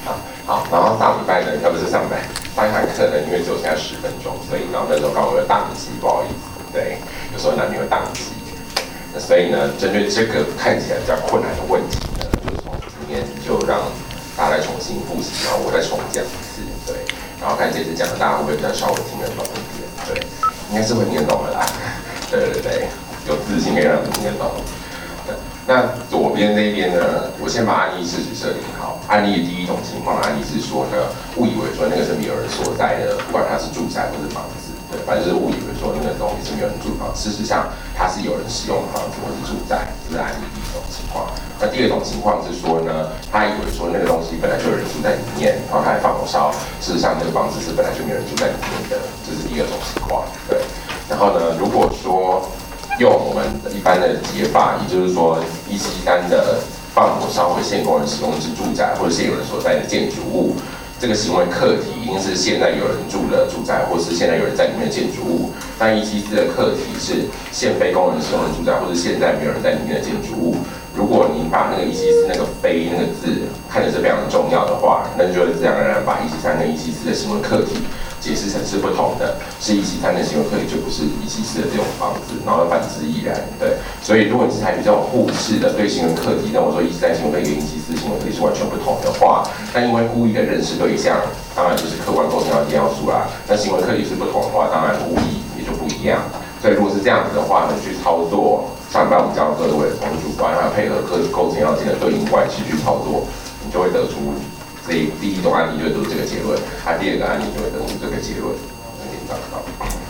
好，然后上礼拜呢，不是上礼拜，上一堂课呢，因为只有剩下10分钟，所以然后那时候刚好有宕机，不好意思，对，有时候难免会宕机。那所以呢，针对这个看起来比较困难的问题呢，就是从今天就让大家再重新复习，然后我再重讲一次，对，然后看这次讲的大家会不会比较稍微听得懂一点，对，应该是会听得懂的啦，对，有自信可以让你听得懂。那左边这边呢，我先把案例事实设定好。案例的第一种情况，案例是说呢，误以为说那个是没有人所在的，不管它是住宅或是房子，对，反正就是误以为说那个东西是没有人住房，事实上它是有人使用的房子或是住宅，这是案例第一种情况。那第二种情况是说呢，他以为说那个东西本来就有人住在里面，然后他还放火烧，事实上那个房子是本来就没有人住在里面的，这是第二种情况，对。然后呢，如果说用我们一般的解法，也就是说173的放火烧毁现公人使用之住宅或者现有人所在的建筑物，这个行为客体一定是现在有人住的住宅，或是现在有人在里面的建筑物。但174的客体是现非公人使用的住宅，或是现在没有人在里面的建筑物。如果您把那个174那个非那个字看的是非常重要的话，那就自然而然把173跟174的行为客体解释成是不同的，是173的行为客体就不是174的这种房子，然后反之亦然，对。所以如果你是采取这种互斥的对行为客体，那我说173行为客体跟174行为客体是完全不同的话，那因为故意的认识对象，当然就是客观构成要一定要素啦。那行为客体是不同的话，当然故意也就不一样。所以如果是这样子的话呢，去操作上半我们教各位从主观还有配合构成要件的对应关系去操作，你就会得出第一种案例就会得出这个结论，第二个案例就会得出这个结论，有点糟糕。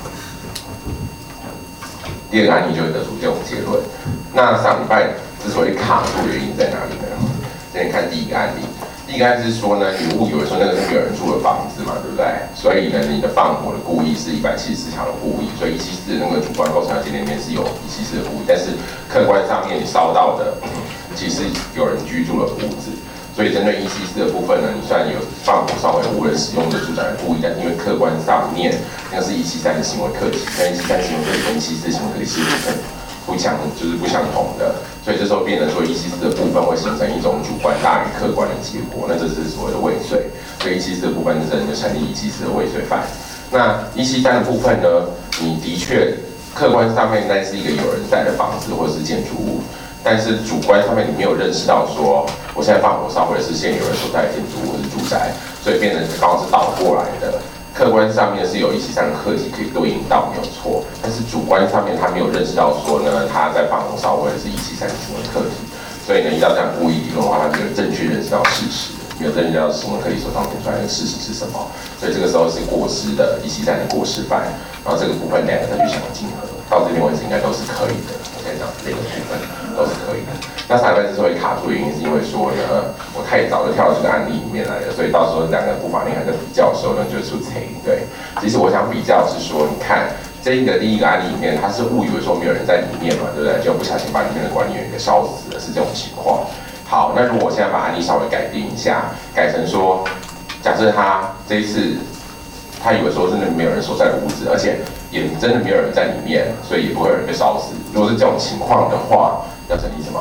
第二个案例就会得出这种结论。那上礼拜之所以卡住的原因在哪里呢？先看第一个案例。第一个案例是说呢，你误以为说那个是没有人住的房子嘛，对不对？所以呢，你的放火的故意是174条的故意，所以174的那个主观构成要件里面是有174的故意，但是客观上面你烧到的其实有人居住的屋子。所以针对174的部分呢，你虽然有放火烧毁无人使用的住宅的故意，但是因为客观上面那个是173的行为客体，那173行为客体跟174行为客体是不相同的，所以这时候变成说174的部分会形成一种主观大于客观的结果，那这是所谓的未遂，所以174的部分就成立174的未遂犯。那173的部分呢，你的确客观上面那是一个有人在的房子或者是建筑物。但是主观上面你没有认识到说，我现在放火烧毁的是现有人所在的建筑物或是住宅，所以变成刚好是倒过来的。客观上面是有173的客体可以对应到没有错，但是主观上面他没有认识到说呢，他在放火烧毁的是173的行为客体，所以呢，依照这样故意理论的话，他没有正确认识到事实，没有正确认识到行为客体所彰显出来的事实是什么，所以这个时候是过失的173的过失犯，然后这个部分两个再去想竞合，到这边为止应该都是可以的。我先讲这个部分都是可以的。那上礼拜之所以卡住的原因，是因为说呢，我太早就跳到这个案例里面来了，所以到时候两个不法令还在比较的时候呢，就会出错。对，其实我想比较是说，你看这个第一个案例里面，他是误以为说没有人在里面嘛，对不对？就不小心把里面的管理员给烧死了，是这种情况。好，那如果我现在把案例稍微改变一下，改成说，假设他这一次他以为说真的没有人所在的屋子，而且也真的没有人在里面，所以也不会有人被烧死。如果是这种情况的话，要成立什么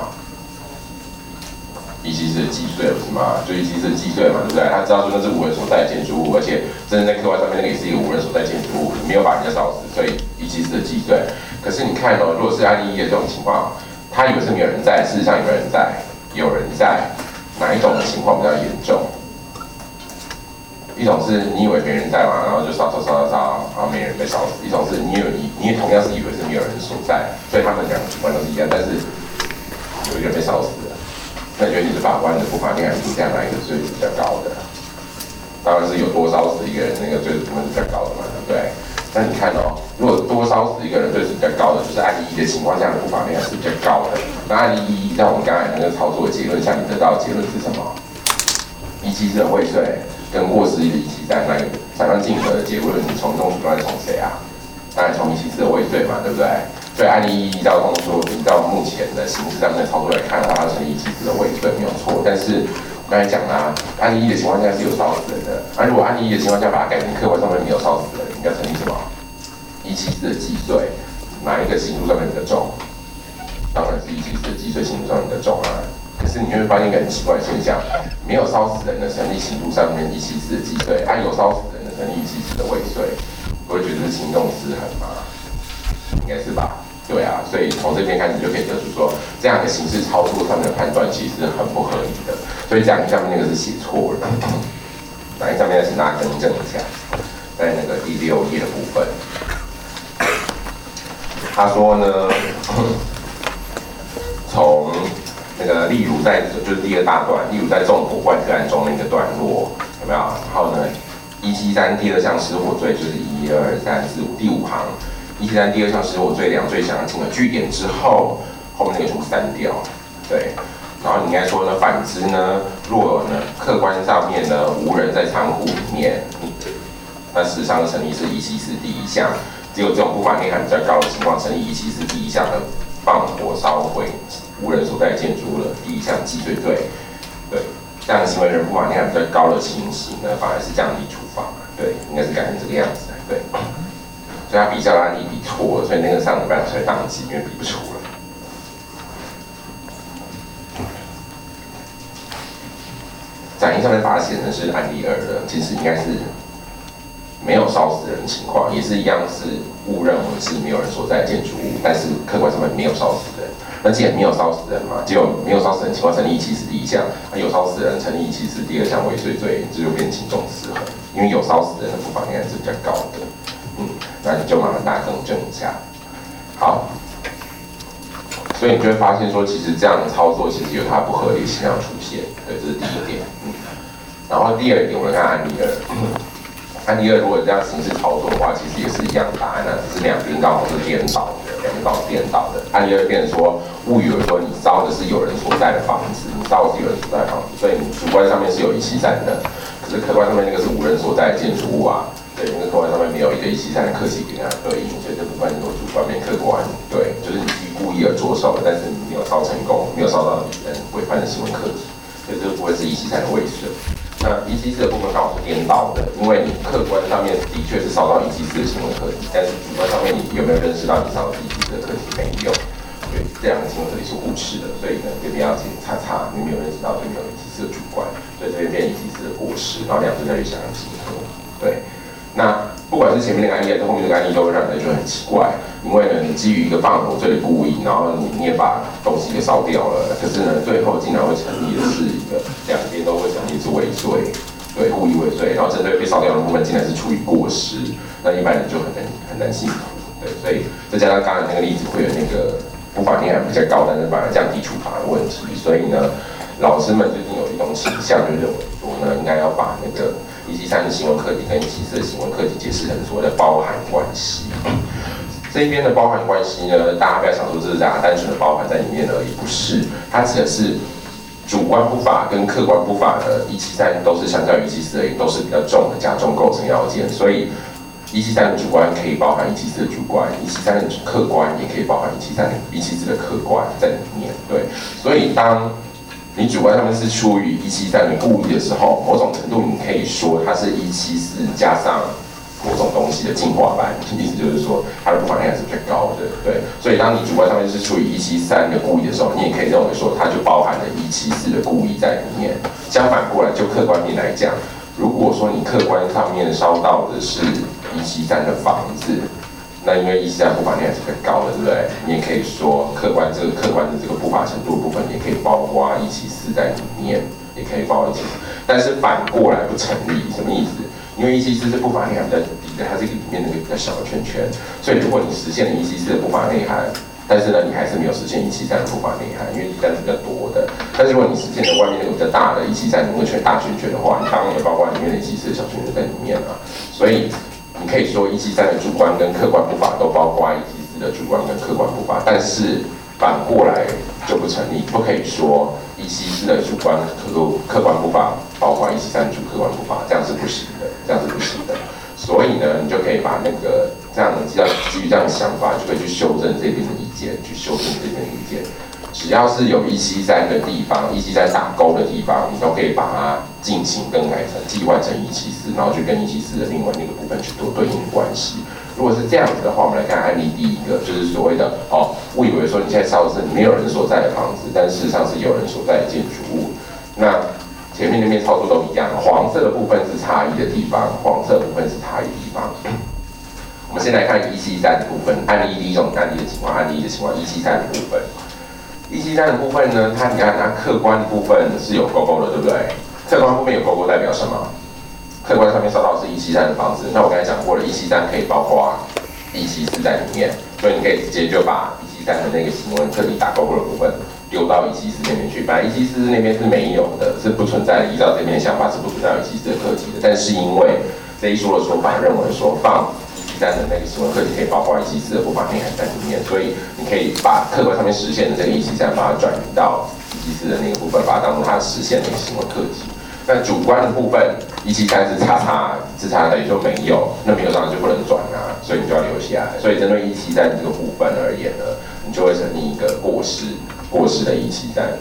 ？174的既遂不是吗？就174的既遂嘛，对不对？他知道说那是无人所在的建筑物，而且真的在客观上面那个也是一个无人所在建筑物，没有把人家烧死，所以174的既遂。可是你看哦，如果是案例1的这种情况，他以为是没有人在，事实上有人在，有人在，哪一种的情况比较严重？一种是你以为没人在嘛，然后就烧，然后没人被烧死；一种是你也同样是以为是没有人所在，所以他们两个主观都是一样，但是有一个人被烧死了。那你觉得你是法官的不法定还是评价哪一个罪是比较高的？当然是有多烧死一个人那个罪是比较高的嘛，对不对？那你看哦，如果多烧死一个人罪是比较高的，就是案例1的情况下的不法定还是比较高的。那案例1在我们刚才那个操作的结论下，你得到的结论是什么？174的未遂跟过失的173那个相当竞合的结论，你从中主观从谁啊？当然从174的未遂嘛，对不对？所以案例1依照目前的形式上面的操作来看的话，它是174的未遂没有错。但是我刚才讲啦，案例1的情况下是有烧死人的，如果案例1的情况下把它改成客观上面没有烧死人，应该成立什么？174的既遂，哪一个刑度上面比较重？当然是174的既遂刑度上面比较重啊。可是是你会发现一个很奇怪的现象，没有烧死人的成立刑度上面174的既遂，有烧死人的成立174的未遂，不会觉得是行动失衡吗？应该是吧？对啊，所以从这边开始就可以得出说，这样的刑事操作上面的判断其实是很不合理的。所以讲下面那个是写错了，那下面请大家更正一下，在那个第6页的部分，他说呢，从那个例如在就是第2大段，例如在纵火怪个案中的一个段落，有没有？然后呢，173第2项失火罪就是1、2、3、4、5第5行。173第2项失火罪2罪详情的句点之后，后面那个全部删掉，对。然后你应该说呢，反之呢，若呢客观上面呢无人在仓库里面，那事实上成立是174第1项，只有这种不法内涵比较高的情况，成立174第1项的放火烧毁无人所在建筑物的第1项既遂罪，对。这样的行为人不法内涵比较高的情形呢，反而是降低处罚，对，应该是改成这个样子，对。所以他比较的案例比错了，所以那个上礼拜才会宕机，因为比不出了。展映上面把它写成是案例2的，其实应该是没有烧死人的情况，也是一样是误认为是没有人所在的建筑物，但是客观上面没有烧死人。那既然没有烧死人嘛，只有没有烧死人情况成立174第1项，有烧死人成立174第2项未遂罪，这就变轻重失衡，因为有烧死人的不法内涵是比较高的。那你就麻烦大家更正一下。好，所以你就会发现说，其实这样的操作其实有它不合理现象出现，对，这是第1点。然后第2点，我们看案例2。案例2如果这样形式操作的话，其实也是一样的答案只是两边刚好是颠倒的，两边刚好颠倒的。案例2变成说，误以为说你烧的是有人所在的房子，你烧的是有人所在的房子，所以你主观上面是有173的，可是客观上面那个是无人所在的建筑物啊。对，那个客观上面没有一个173的客体给它对应，所以这部分有主观没客观。对，就是你基于故意而着手的，但是你没有烧成功，没有烧到人违反的行为客体，所以这个部分是173的未遂。那174的部分刚好是颠倒的，因为你客观上面的确是烧到174的行为客体，但是主观上面你有没有认识到你烧的是174的客体没有？对，这两个行为客体是互斥的，所以呢这边要请叉叉，你没有认识到就没有174的主观，所以这边变174的过失，然后两者再去相结合。对。那不管是前面那个案例还是后面那个案例，都会让人觉得很奇怪，因为呢，你基于一个放火罪的故意，然后你也把东西给烧掉了，可是呢，最后竟然会成立的是一个两边都会成立是未遂，对，故意未遂，然后针对被烧掉的部分竟然是处于过失，那一般人就很难信服，对，所以再加上刚才那个例子会有那个不法内涵比较高，但是反而降低处罚的问题，所以呢，老师们最近有一种倾向，就认为说呢，应该要把那个173的行为客体跟174的行为客体解释成所谓的包含关系。这一边的包含关系呢，大家不要想说这是单纯的包含在里面而已，不是，它指的是主观不法跟客观不法的173都是相较于174而言都是比较重的加重构成要件，所以173的主观可以包含174的主观，173的客观也可以包含174的客观在里面，对，所以当你主观上面是出于173的故意的时候，某种程度你可以说它是174加上某种东西的进化版，意思就是说它的不法内涵是比较高的，对。所以当你主观上面是出于173的故意的时候，你也可以认为说它就包含了174的故意在里面。相反过来，就客观面来讲，如果说你客观上面烧到的是173的房子，那因为173不法内涵是比较高的，对不对？你也可以说客观的这个不法程度的部分，也可以包括174在里面，也可以包括174。但是反过来不成立，什么意思？因为174是不法内涵比较低的，它是一个里面那个比较小的圈圈，所以如果你实现了174的不法内涵，但是呢你还是没有实现173的不法内涵，因为173是比较多的。但是如果你实现了外面那个比较大的173那个大圈圈的话，你当然也包括里面的174的小圈圈在里面啊，所以。你可以说173的主观跟客观不法都包括174的主观跟客观不法，但是反过来就不成立，不可以说174的主观客观不法包括173的客观不法，这样是不行的，这样是不行的。所以呢，你就可以把那个这样基于这样的想法，就可以去修正这边的意见，去修正这边的意见。只要是有173的地方，173打勾的地方，你都可以把它进行更改成替换成174，然后去跟174的另外那个部分去做对应关系。如果是这样子的话，我们来看案例第一个，就是所谓的误以为说你现在烧的是没有人所在的房子，但事实上是有人所在的建筑物。那前面那边操作都一样，黄色的部分是差异的地方，黄色的部分是差异的地方。我们先来看173的部分，案例第一种案例的情况，案例的情况173的部分。173的部分呢，你看它客观的部分是有勾勾的，对不对？客观部分有勾勾代表什么？客观上面烧到是173的房子，那我刚才讲过了，173可以包括174在里面，所以你可以直接就把173的那个行为特地打勾勾的部分丢到174那边去。本来174那边是没有的，是不存在的，依照这边的想法是不存在174的课题的，但是因为这一说的说法认为说放173的那个行为课题可以包括174的不法内涵在里面，所以你可以把客观上面实现的这个173把它转移到174的那个部分，把它当做它实现的一个行为课题。那主观的部分，173是叉，等于说没有，那没有当然就不能转啊，所以你就要留下来。所以针对173这个部分而言呢，你就会成立一个过失的173，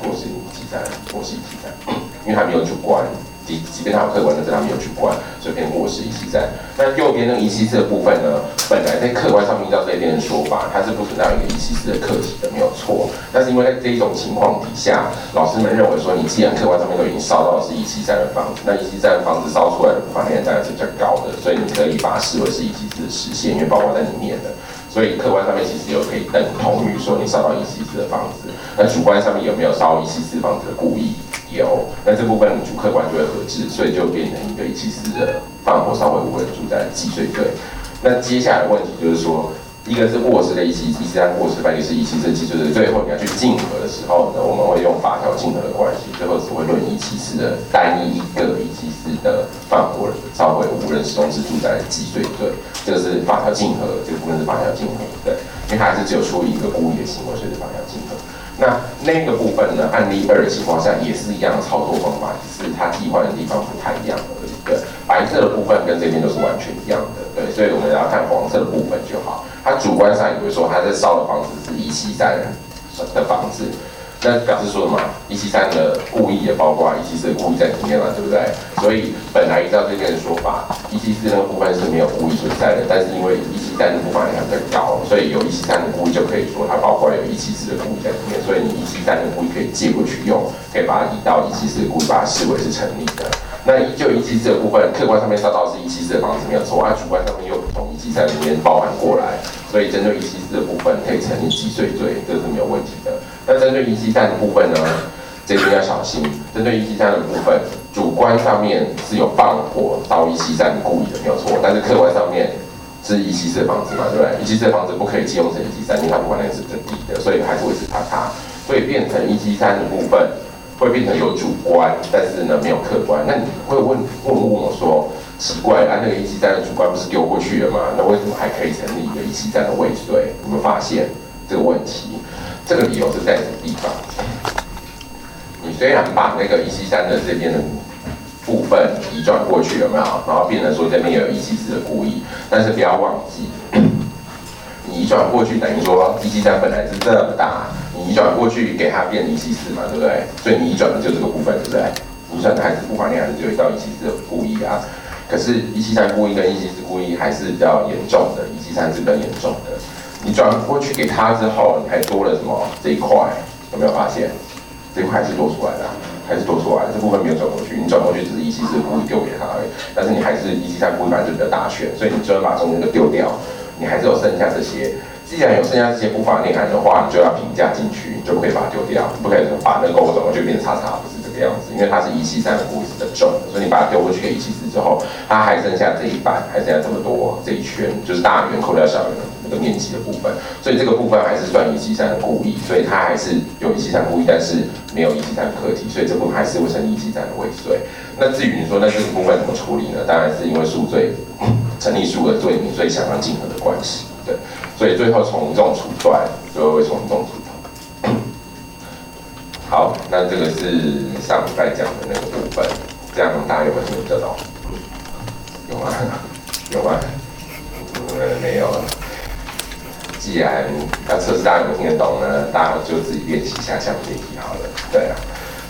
因为它没有主观。即便它有客观，但是它没有主观，所以变过失173。那右边那个174的部分呢，本来在客观上面依照这边的说法，它是不存在一个174的课题的，没有错。但是因为在这一种情况底下，老师们认为说，你既然客观上面都已经烧到的是173的房子，那173的房子烧出来的不法内涵当然是比较高的，所以你可以把它视为是174的实现，因为包括在里面的。所以客观上面其实有可以等同于说你烧到174的房子，那主观上面有没有烧174房子的故意？有，那这部分主客观就会合致，所以就变成一个174的放火烧毁无人住宅既遂罪。那接下来的问题就是说，一个是过失的173过失犯，就是174既遂罪。最后你要去竞合的时候呢，我们会用法条竞合的关系，最后只会论174的单一一个174的放火烧毁无人使用之住宅的既遂罪。这个是法条竞合，这个部分是法条竞合，对，因为它还是只有处理一个故意的行为，所以是法条竞合。那个部分呢，案例2的情况下也是一样的操作方法，只是它替换的地方不太一样而已。对，白色的部分跟这边都是完全一样的。对，所以我们要看黄色的部分就好。他主观上以为说他在烧的房子是173的房子，那表示说什么？173的故意也包括174的故意在里面嘛，对不对？所以本来依照这边的说法，174那个部分是没有故意存在的，但是因为173的部分还比较高，所以有173的故意就可以说它包括有174的故意在里面，所以你173的故意可以借过去用，可以把它移到174的故意，把它视为是成立的。那就174的部分，客观上面烧到是174的房子没有错，主观上面又从173里面包含过来，所以针对174的部分可以成立既遂罪，这是没有问题的。那针对173的部分呢，这边要小心。针对173的部分，主观上面是有放火烧173的故意的，没有错。但是客观上面是174的房子嘛，对不对？174的房子不可以借用成173，因为它不管那是整体的，所以还是维持它，所以变成173的部分会变成有主观，但是呢没有客观。那你会问我说，奇怪啊，那个173的主观不是丢过去了吗？那为什么还可以成立一个173的未遂？有没有发现这个问题？这个理由是在什么地方？你虽然把那个173的这边的部分移转过去，有没有？然后变成说这边有174的故意，但是不要忘记，你移转过去等于说173本来是这么大，你移转过去给它变174嘛，对不对？所以你移转的就这个部分，对不对？移转的还是不管你还是只有到174的故意啊。可是173故意跟174故意还是比较严重的，173是更严重的。你转过去给他之后，你还多了什么？这一块有没有发现？这一块还是多出来的，还是多出来的。这部分没有转过去，你转过去只是174故意丢给他而已。但是你还是173故意，反正就比较大选，所以你就要把中间那个丢掉，你还是有剩下这些。既然有剩下这些不法内涵的话，你就要评价进去，你就不可以把它丢掉，不可以把那个勾转过去变成叉叉，不是这个样子，因为它是173的故意是比较重的，所以你把它丢过去给174之后，它还剩下这一半，还剩下这么多这一圈，就是大圆扣掉小圆那个面积的部分，所以这个部分还是算173的故意，所以它还是有173故意，但是没有173的课题，所以这部分还是会成立173的未遂。那至于你说那这个部分怎么处理呢？当然是因为数罪成立数个罪名，所以相当竞合的关系，对。所以最后从重处断，最后会从重处断。好，那这个是上礼拜讲的那个部分，这样大家有没有听得懂？有吗？有吗？没有了。既然要测试大家有没有听得懂呢，大家就自己练习一下下面这题好了。对啊，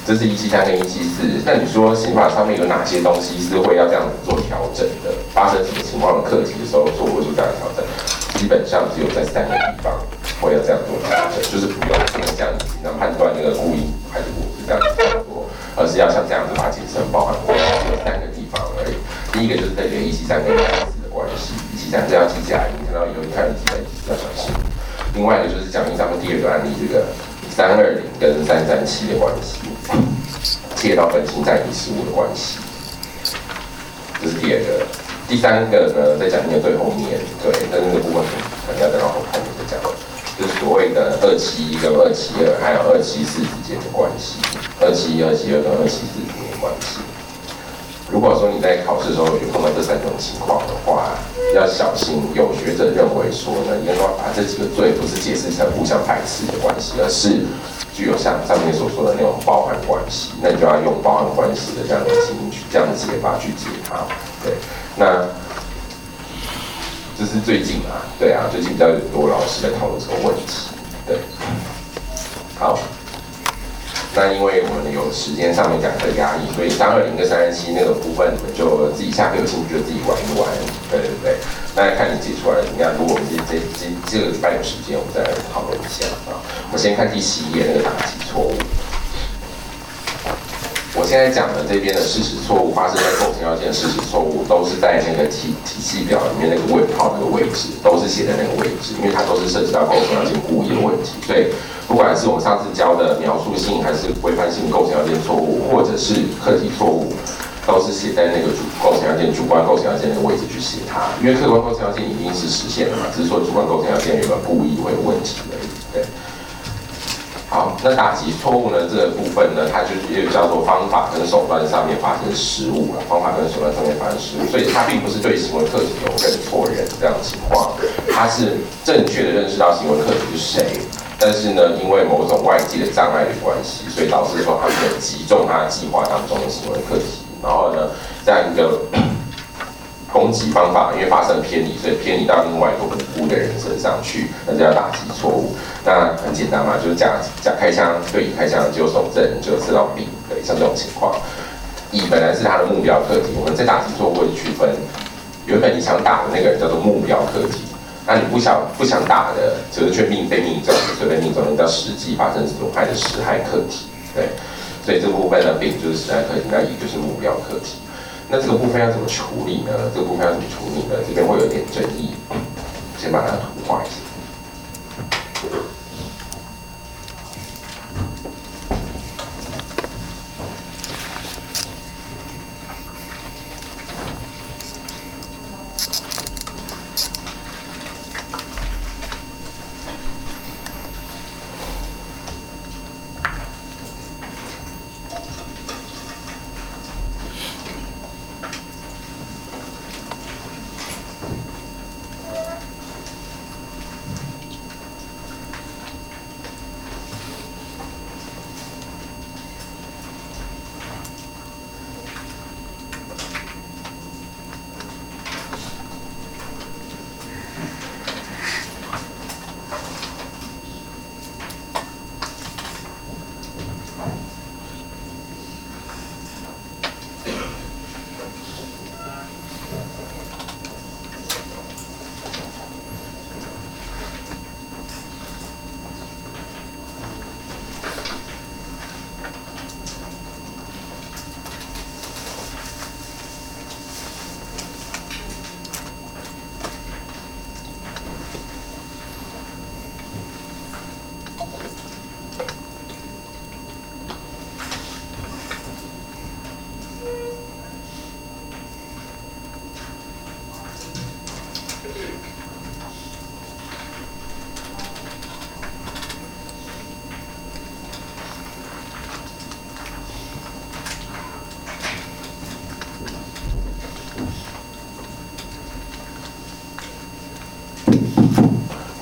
这是173跟174。那你说刑法上面有哪些东西是会要这样子做调整的？发生什么情况的课题的时候做会做这样的调整？基本上只有在3个地方会要这样做调整，就是不用这样子那判断那个故意还是不是这样子做，而是要像这样子把谨慎包含过来，只有3个地方而已。第一个就是这个173跟174的关系，173是要记起来，你看到以后你看173要小心。另外一个就是讲义上面第2个案例，这个320跟337的关系，切到本刑占疑失误的关系，这是第2个。第3个呢，在讲义的最后面，对，那个部分可能要等到后面再讲，就是所谓的271跟272，还有274之间的关系，271、272跟274之间的关系。如果说你在考试的时候有碰到这3种情况的话，要小心。有学者认为说呢，应该把这几个罪不是解释成互相排斥的关系，而是具有像上面所说的那种包含关系。那你就要用包含关系的这样的这样的解法去解它。对，那这是最近啊，对啊，最近比较多老师在讨论这个问题。对，好。那因为我们有时间上面讲的压抑，所以320跟337那个部分，你们就自己下课有兴趣就自己玩一玩，对对对。那看你解出来的怎么样？如果我们这个礼拜有时间，我们再来讨论一下啊。我们先看第11页那个打击错误。我现在讲的这边的事实错误发生在构成要件的事实错误，都是在那个体系表里面那个问号那个位置，都是写在那个位置，因为它都是涉及到构成要件故意的问题，所以不管是我们上次教的描述性还是规范性构成要件错误，或者是课题错误，都是写在那个构成要件主观构成要件那个位置去写它，因为客观构成要件已经是实现了嘛，只是说主观构成要件有没有故意会有问题而已，对。好，那打击错误呢？这个部分呢，它就也叫做方法跟手段上面发生失误了。方法跟手段上面发生失误，所以它并不是对行为课题有认错人这样的情况，它是正确的认识到行为课题是谁，但是呢，因为某种外界的障碍的关系，所以导致说他没有击中他计划当中的行为课题，然后呢，这样一个攻击方法，因为发生了偏离，所以偏离到另外一个无辜的人身上去，那就要打击错误。那很简单嘛，就是甲开枪对乙开枪，就手震就射到丙，对，像这种情况，乙本来是他的目标课题，我们在打击错误会区分，原本你想打的那个人叫做目标课题，那你不想打的，只是却被命中，所以被命中那叫实际发生损害的实害课题，对，所以这部分呢，丙就是实害课题，那乙就是目标课题。那这个部分要怎么处理呢？这个部分要怎么处理呢？这边会有点争议，先把它图画一下。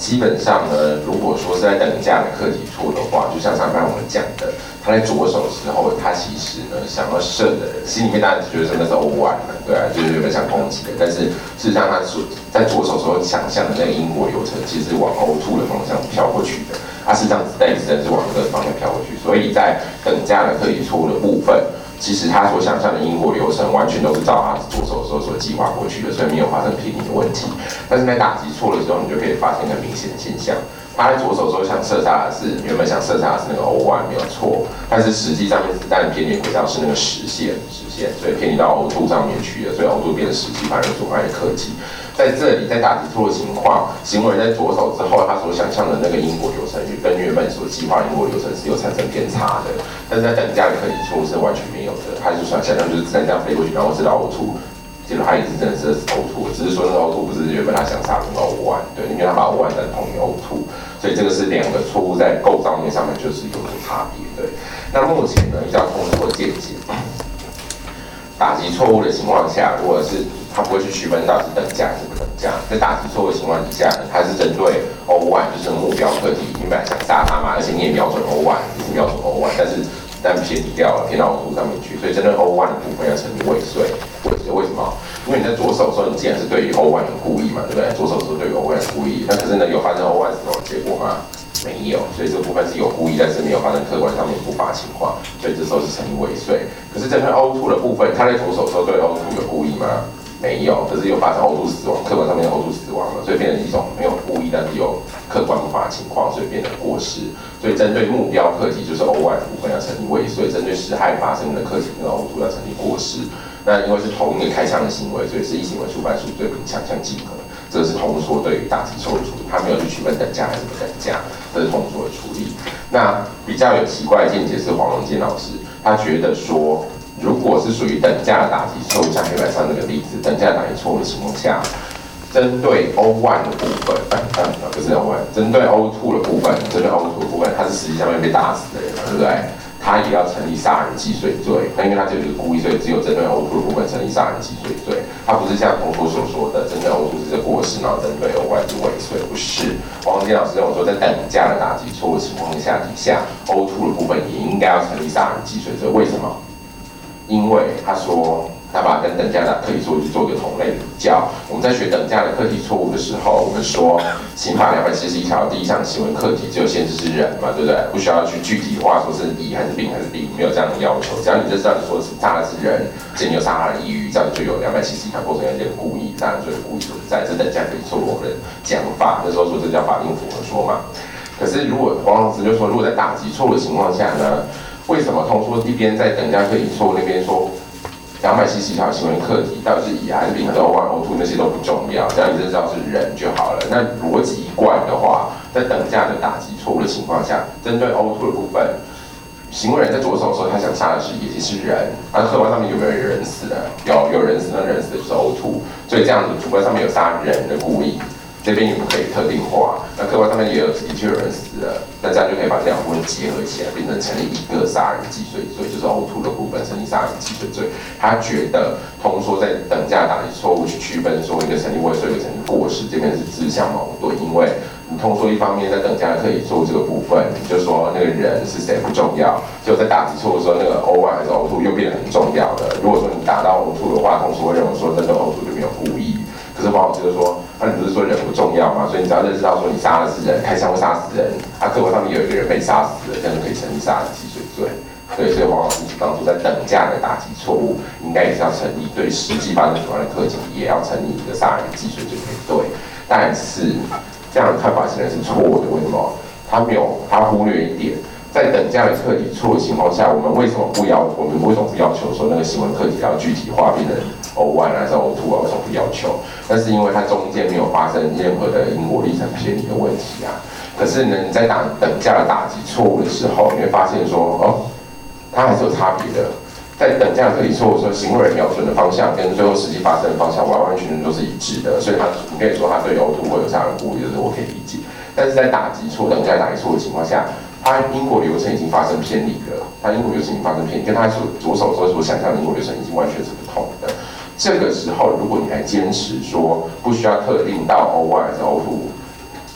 基本上呢，如果说是在等价的课题错的话，就像上半我们讲的，他在着手时候，他其实呢想要射的人，心里面当然觉得说那是 O1 了，对啊，就是有点想攻击的，但是事实上他在着手时候想象的那个因果流程，其实是往 O2 的方向飘过去的，事实上子弹是往这个方向飘过去，所以在等价的课题错误的部分。其实他所想象的因果流程完全都是照他着手的时候所计划过去的，所以没有发生偏离的问题。但是在打击错的时候，你就可以发现很明显的现象。他在着手的时候想射杀的是原本想射杀的是那个 O1 没有错，但是实际上面子弹偏离轨道是那个实线，所以偏离到 O2 上面去了，所以 O2 变成实际反而阻碍的课题。在这里，在打击错的情况，行为人在着手之后，他所想象的那个因果流程跟原本所计划的因果流程是有产生偏差的。但是在等价的课题错误是完全没有的，他就想象就是子弹这样飞过去，然后是到 O2， 结果他也是真的是 O2， 只是说那个 O2 不是原本他想杀的那个 O1， 对，因为他把 O1 等同于 O2， 所以这个是两个错误在构造面上面就是有所差别。对，那目前呢，依照通过见解。打击错误的情况下，如果是他不会去区分到底是等价还是不等价，在打击错误的情况之下，它是针对 O1 就是目标课题，你本来想杀他嘛，而且你也瞄准 O1， 你是瞄准 O1，但偏离掉了，偏到 O2 上面去，所以针对 O1 的部分要成立未遂。为什么？因为你在着手的时候，你既然是对于 O1 有故意嘛，对不对？着手的时候对于 O1 是故意，那可是呢有发生 O1 死亡的结果吗？没有，所以这部分是有故意，但是没有发生客观上面不法情况，所以这时候是成立未遂。可是针对 O2 的部分，他在着手的时候对 O2 有故意吗？没有，可是有发生 O2 死亡，客观上面 O2 死亡了，所以变成一种没有故意，但是有客观不法情况，所以变成过失。所以针对目标课题就是 O1 的部分要成立未遂，针对实害发生的课题跟 O2 要成立过失。那因为是同一个开枪的行为，所以是一行为触犯数罪并强项竞合。这个是通说对于打击错误处理，他没有去区分等价还是不等价，这是通说的处理。那比较有奇怪的见解是黄荣坚老师，他觉得说，如果是属于等价的打击错误，像黑板上那个例子，等价打击错误的情况下，针对 O1 的部分，不是 O1， 针对 O2 的部分，他是实际上面被打死的人嘛，对不对？他也要成立杀人既遂罪，那因为他这个故意，所以只有针对 O2 的部分成立杀人既遂罪，他不是像同学所说的，针对 O2 是这过失，然后针对 O1 是未遂，不是。王建老师跟我说，在等价的打击错误的情况下底下 ，O2 的部分也应该要成立杀人既遂罪，为什么？因为他说。他把跟等价的课题错误去做一个同类的比较。我们在学等价的课题错误的时候，我们说刑法271条第一项行为课题只有限制是人嘛，对不对？不需要去具体化说是乙还是丙还是丙，没有这样的要求。只要你就知道你说是杀的是人，且你有杀他的意欲，这样就有271条构成要件故意杀人罪的故意存在。这等价课题错误的讲法，那时候说这叫法定符合说嘛。可是如果黄老师就说，如果在打击错误的情况下呢，为什么通说一边在等价课题错误那边说？277条行为课题到底是乙还是丙还是 O1 O2 那些都不重要，只要你知道是人就好了。那逻辑一贯的话，在等价的打击错误的情况下，针对 O2 的部分，行为人在着手的时候，他想杀的是也是人，而客观上面有没有人死的？有人死，那人死的就是 O2， 所以这样子主观上面有杀人的故意。这边也可以特定化，那客观上面也有的确有人死了，那这样就可以把这两部分结合起来，变成成立一个杀人既遂罪，就是 O2 的部分成立杀人既遂罪。他觉得通说在等价打击错误去区分说一个成立未遂，一个成立过失，这边是自相矛盾，因为你通说一方面在等价课题错误这个部分，你就说那个人是谁不重要，结果在打击错误的时候，那个 O1 还是 O2 又变得很重要的。如果说你打到 O2 的话，通说会认为说那个 O2 就没有故意。可是黄老师就说，那你不是说人不重要吗？所以你只要认识到说你杀的是人，开枪会杀死人，客观上面有一个人被杀死了，这样就可以成立杀人既遂罪。对，所以黄老师当初在等价的打击错误，应该也是要成立对实际发生主案的课题，也要成立一个杀人既遂罪才对。但是这样的看法显然是错的，为什么？他忽略一点。在等价的课题错的情况下，我们为什么不要求说那个行为课题要具体化变成 O1 还是 O2 啊？为什么不要求？那是因为它中间没有发生任何的因果历程偏离的问题啊。可是呢，你在等价的打击错误的时候，你会发现说，它还是有差别的。在等价的课题错误的时候，行为人瞄准的方向跟最后实际发生的方向完完全全都是一致的，所以你可以说他对 O2 会有杀人故意，这是我可以理解。但是在打击错、等价打击错的情况下，它因果流程已经发生偏离了，跟他所着手时候所想象的因果流程已经完全是不同的。这个时候，如果你还坚持说不需要特定到 O1 还是 O2，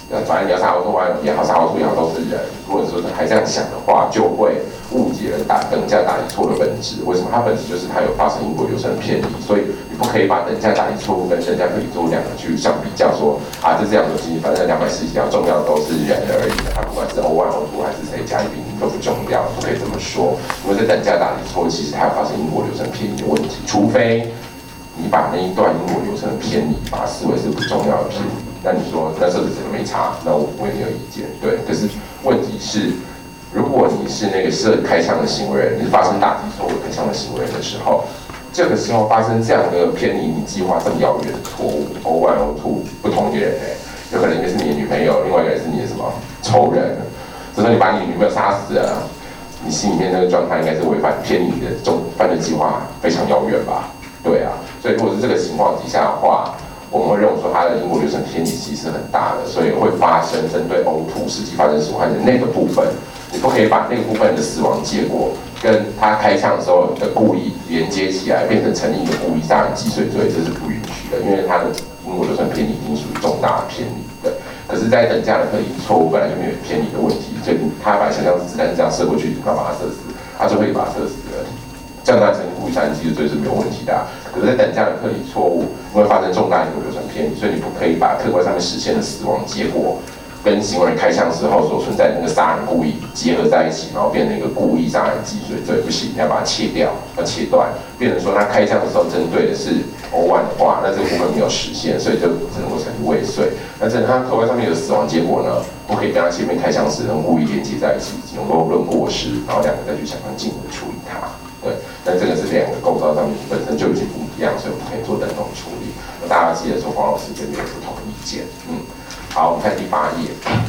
反正你要杀凹凸也好，杀凹凸也好，都是人。如果说还这样想的话，就会误解了等价打击错的本质。为什么？它本质就是它有发生因果流程的偏离，所以你不可以把等价打击错误跟等价可以错误两个去相比较说啊，这两个东西，反正210几条重要的都是人而已，它不管是 O1、O2 还是谁甲乙丙丁都不重要，不可以这么说。因为这等价打击错误，其实它有发生因果流程偏离的问题，除非你把那一段因果流程的偏离，把它视为是不重要的偏离。那你说，那设置者没差，那我也没有意见，对。可是问题是，如果你是那个开枪的行为人，你是发生打击错误开枪的行为人的时候，这个时候发生这样的偏离你计划这么遥远的错误 ，O1、O2 不同一个人有可能一个是你的女朋友，另外一个人是你的什么仇人，所以说你把你女朋友杀死了，你心里面那个状态应该是违反偏离的犯罪计划非常遥远吧？对啊，所以如果是这个情况底下的话，我们会认为说它的因果流程偏离其实是很大的，所以会发生针对O2实际发生损害的那个部分，你不可以把那个部分的死亡结果跟他开枪的时候的故意连接起来，变成成立一个故意杀人既遂罪，这是不允许的，因为它的因果流程偏离已经属于重大的偏离的。可是，在等价的可疑错误本来就没有偏离的问题，所以他把想象子弹是这样射过去，他把他射死，他就会把他射死了。这样他成立故意杀人既遂罪是没有问题的可是，在等价的可疑错误会发生重大因果流程偏离，所以你不可以把客观上面实现的死亡结果跟行为人开枪时候所存在的那个杀人故意结合在一起，然后变成一个故意杀人既遂罪，不行，你要把它切掉，要切断，变成说他开枪的时候针对的是O1的话，那这个部分没有实现，所以就只能够成立未遂。那这他客观上面的死亡结果呢，不可以跟他前面开枪时能故意连接在一起，只能够论过失，然后两个再去想象进一步处理它。对，但这个是两个构造上面本身就已经不一样，所以我们可以做等同处理。那大家记得说黄老师这边有不同意见，好，我们看第8页。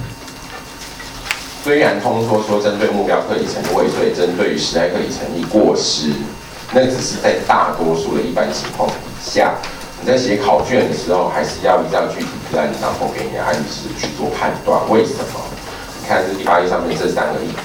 虽然通说针对目标课题成立未遂，针对于实害课题成立过失，那只是在大多数的一般情况底下，你在写考卷的时候，还是要依照具体个案当中给你的案例去做判断。为什么？你看这第8页上面这3个例子。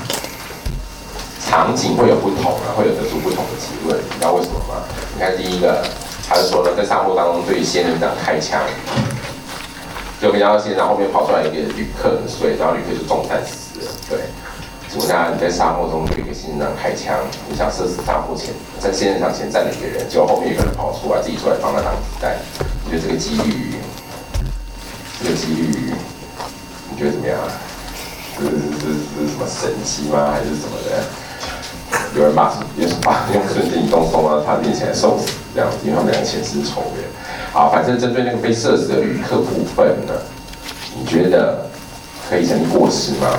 场景会有不同会有得出不同的结论，你知道为什么吗？你看第一个，他是说呢，在沙漠当中对仙人掌开枪，就没想到仙人掌后面跑出来一个旅客，所以然后旅客就中弹死了。对，请问大家，你在沙漠中对一个仙人掌开枪，你想射死沙漠前，在仙人掌前站了一个人，结果后面有个人跑出来，自己出来帮他挡子弹，你觉得这个几率，你觉得怎么样？是什么神机吗？还是什么的？有人把用瞬间移动送到他面前受死，这样子，因为他们两个前世仇人。好，反正针对那个被射死的旅客部分呢，你觉得可以成立过失吗？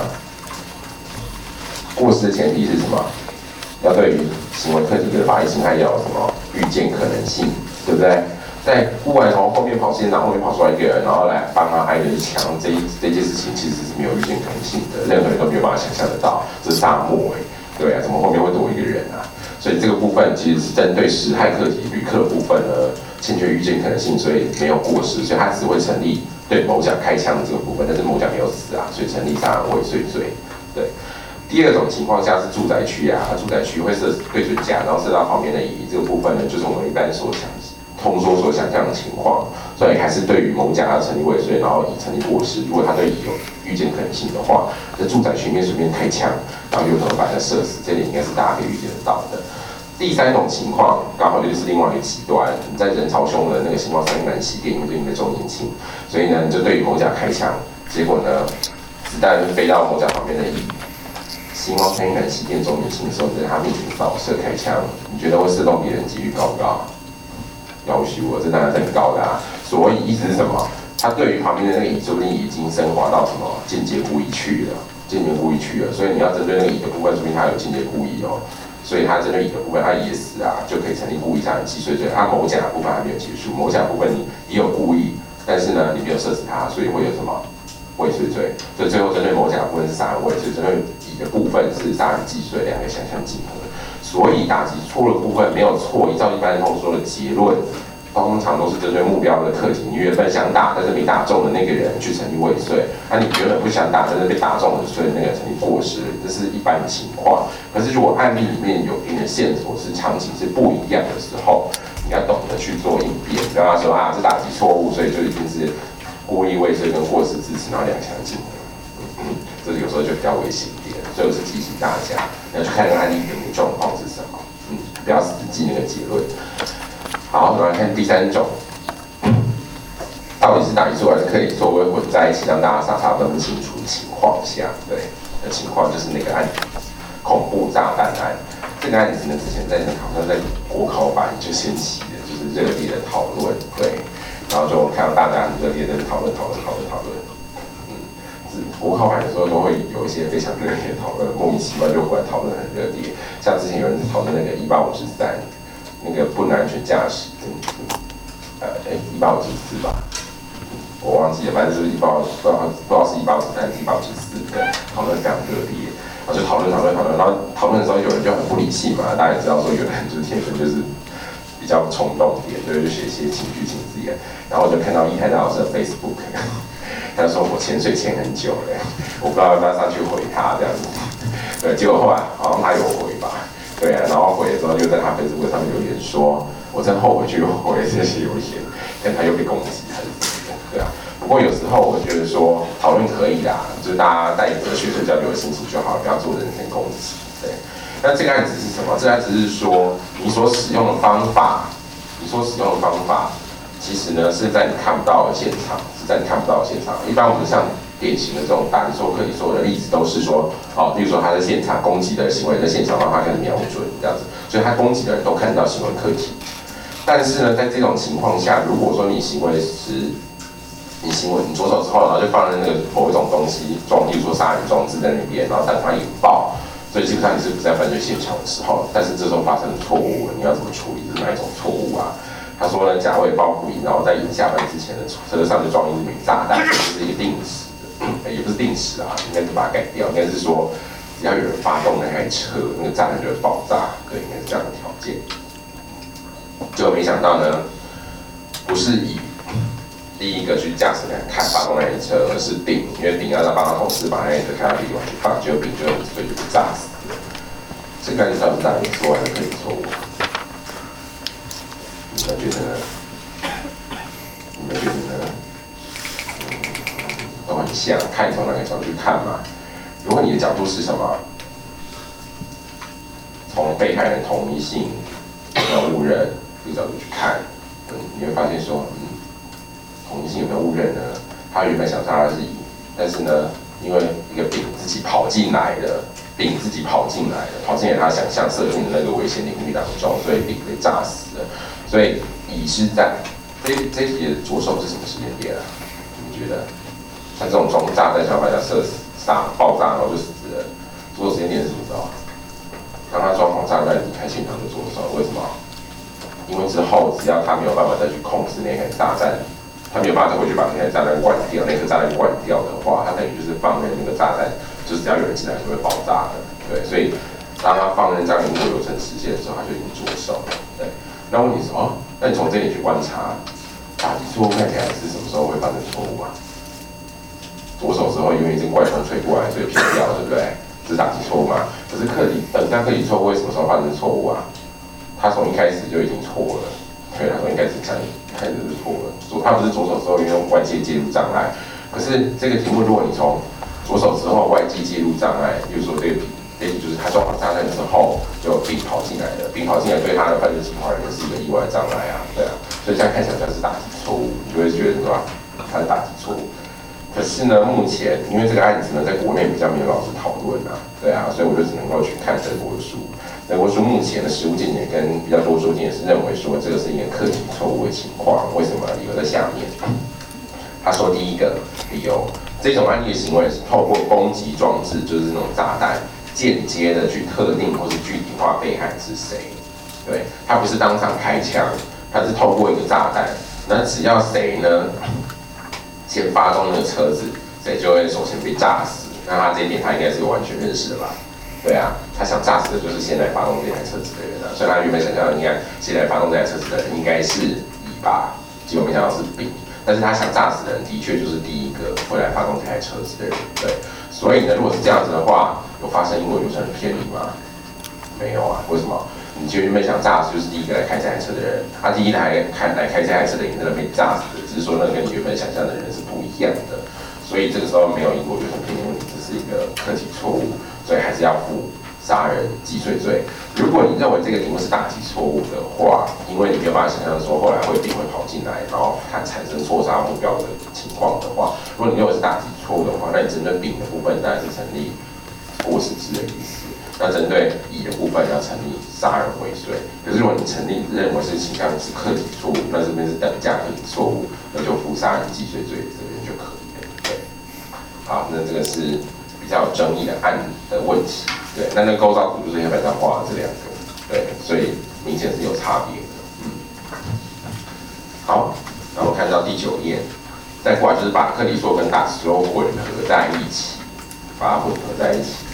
过失的前提是什么？要对于行为客体的法益侵害要有什么预见可能性，对不对？在忽然从后面跑现场，后面跑出来一个人，然后来帮他挨了一枪，这件事情其实是没有预见可能性的，任何人都没有办法想象得到，这是沙漠对啊，怎么后面会多一个人啊？所以这个部分其实是针对实害客体旅客的部分呢，欠缺预见可能性，所以没有过失，所以它只会成立对某甲开枪的这个部分，但是某甲没有死所以成立杀人未遂罪。对，第二种情况下是住宅区住宅区会射对准甲，然后射到旁边的乙，这个部分呢，就是我们一般通说所想象的情况，所以还是对于某甲要成立未遂，然后乙成立过失。如果他对乙有预见可能性的话，在住宅区里面随便开枪，然后有可能把人射死，这点应该是大家可以预见得到的。第3种情况，刚好就是另外一个极端，你在人潮汹的那个星光三月南西店，因为最近的周年庆，所以呢，你就对于某甲开枪，结果呢，子弹飞到某甲旁边的乙。星光三月南西店周年庆的时候，在他面前扫射开枪，你觉得会射中别人几率高不高？要求这当然是很高的所以意思是什么？他对于旁边的那个乙，说不定已经升华到什么间接故意去了，所以你要针对那个乙的部分，说明他有间接故意所以他针对乙的部分，他也死就可以成立故意杀人既遂罪。他某甲的部分还没有结束，某甲的部分你也有故意，但是呢，你没有射死他，所以会有什么未遂罪？所以最后针对某甲的部分是杀人未遂，针对乙的部分是杀人既遂，两个想象竞合。所以打击错的部分没有错，依照一般通说的结论，通常都是针对目标的课题。你原本想打，但是没打中的那个人去成立未遂；你原本不想打，但是被打中了，所以那个成立过失。这是一般的情况。可是如果案例里面有一点线索是场景是不一样的时候，你要懂得去做应变，不要说这打击错误，所以就一定是故意为这跟过失致死，然后两强竞合，这有时候就比较危险一点。所以我是提醒大家，你要去看那个案例里面的状况是什么，不要死记那个结论。好，我们来看第3种，到底是打击错误还是客体错误会混在一起，让大家傻傻分不清楚的情况下，对的情况就是那个案子，恐怖炸弹案。这个案子呢，之前好像在国考版就掀起的，就是热烈的讨论，对，然后就看到大家很热烈的讨论。国考版的时候都会有一些非常热烈的讨论，莫名其妙就忽然讨论很热烈。像之前有人讨论那个1853，那个不能安全驾驶，1854吧，我忘记了，反正就是不知道是1853还是1854，对，讨论非常热烈。然后就讨论，然后讨论的时候有人就很不理性嘛，大家也知道说有的人就是天生就是比较冲动一点，所以就写一些情绪性字眼。然后我就看到一台大老师的 Facebook。他说我潜水潜很久了，我不知道要不要上去回他这样子。对，结果后来好像他有回吧，对啊，然后回的时候又在他 Facebook 上面留言说，我真后悔去回这些留言，但他又被攻击还是怎么样，对啊。不过有时候我觉得说讨论可以啦，就是大家带着学生交流的心情就好，不要做人身攻击。对，那这个案子是什么？这个案子是说你所使用的方法，其实呢是在你看不到的现场。一般我们像典型的这种打击错误、客体错误的例子，都是说，比如说他在现场攻击的行为在现场让他开始瞄准这样子，所以他攻击的人都看到行为客体。但是呢，在这种情况下，如果说你你左手之后，然后就放在那个某一种东西例如说杀人装置在那边，然后等它引爆，所以基本上你是不在犯罪现场的时候，但是这时候发生了错误，你要怎么处理？这是哪一种错误啊？他说呢，甲为报复营，然后在营下班之前的车上就装一枚炸弹，这是一个定时的，也不是定时啊，应该是把它改掉，应该是说只要有人发动那台车，那个炸弹就会爆炸，对，应该是这样的条件。结果没想到呢，不是以第一个去驾驶人发动那台车，而是丙，因为丙要帮他同事把那台车开到地方去放，结果丙就所以就被炸死了。这个案子到底是打击错误还是客体错误？你们觉得呢？都很像，看你从哪个角度去看嘛。如果你的角度是什么？从被害人同一性、有没有误认这个角度去看，你会发现说，同一性有没有误认呢？他原本想杀的是乙，但是呢，因为一个丙自己跑进来了，跑进来他想象设定的那个危险领域当中，所以丙被炸死了。所以乙是在这题的左手是什么时间点啊？你觉得？像这种装炸弹想要把人家射死、爆炸，然后就死了，左手时间点是什么时候？当他装好炸弹离开现场的左手，为什么？因为之后只要他没有办法再去控制那台炸弹，他没有办法再回去把那台炸弹关掉，那颗炸弹关掉的话，他等于就是放任那个炸弹，就是只要有人进来就会爆炸的，对，所以当他放任这样一个流程实现的时候，他就已经着手了，对。那问题是那你从这里去观察，打击错误看起来是什么时候会发生错误啊？左手之后因为一阵怪风吹过来，所以偏掉，对不对？这是打击错误嘛？可是客体错误会什么时候发生错误啊？他从一开始就已经错了，对，他从一开始是错了。他不是左手之后运用外界介入障碍，可是这个题目如果你从左手之后外界介入障碍，比如说这个就是他装好炸弹之后，就丙跑进来了，丙跑进来对他的犯罪计划人是一个意外障碍啊，对啊，所以这样看起来像是打击错误，你就会觉得说他是打击错误。可是呢，目前因为这个案子呢，在国内比较没有老师讨论啊，对啊，所以我就只能够去看德国的书。德国书目前的实务见解跟比较多书见解是认为说这个是一个客体错误的情况，为什么？理由在下面。他说第一个理由，这种案例的行为是透过攻击装置，就是那种炸弹，间接的去特定或是具体化被害人是谁。对，他不是当场开枪，他是透过一个炸弹，那只要谁呢？先发动那个车子，谁就会首先被炸死。那他这一点他应该是有完全认识的吧？对啊，他想炸死的就是先来发动这台车子的人啊。所以他原本想象应该先来发动这台车子的人应该是乙吧，结果没想到是丙。但是他想炸死的人的确就是第一个会来发动这台车子的人。对，所以呢，如果是这样子的话，有发生因为流程的偏离吗？没有啊，为什么？ 你就原本想炸死，就是第一个来开这台车的人，第一台来开这台车的人，真的被炸死的，只是说那跟你原本想象的人是不一样的，所以这个时候没有因果流程偏移问题，这是一个客体错误，所以还是要负杀人既遂罪。如果你认为这个题目是大题错误的话，因为你没有办法想象说后来丙会跑进来，然后产生错杀目标的情况的话，如果你认为是大题错误的话，那你针对丙的部分当然是成立过失致人于死。那针对乙的部分要成立杀人未遂，可是如果你认为是倾向是客体错误，那这边是等价客体错误，那就负杀人既遂罪责任就可以了。对，好，那这个是比较有争议的案的问题。对，那构造图就是黑板上画的这两个，对，所以明显是有差别的。好，那我看到第9页，再过来就是把客体错跟大题错混合在一起，把它混合在一起。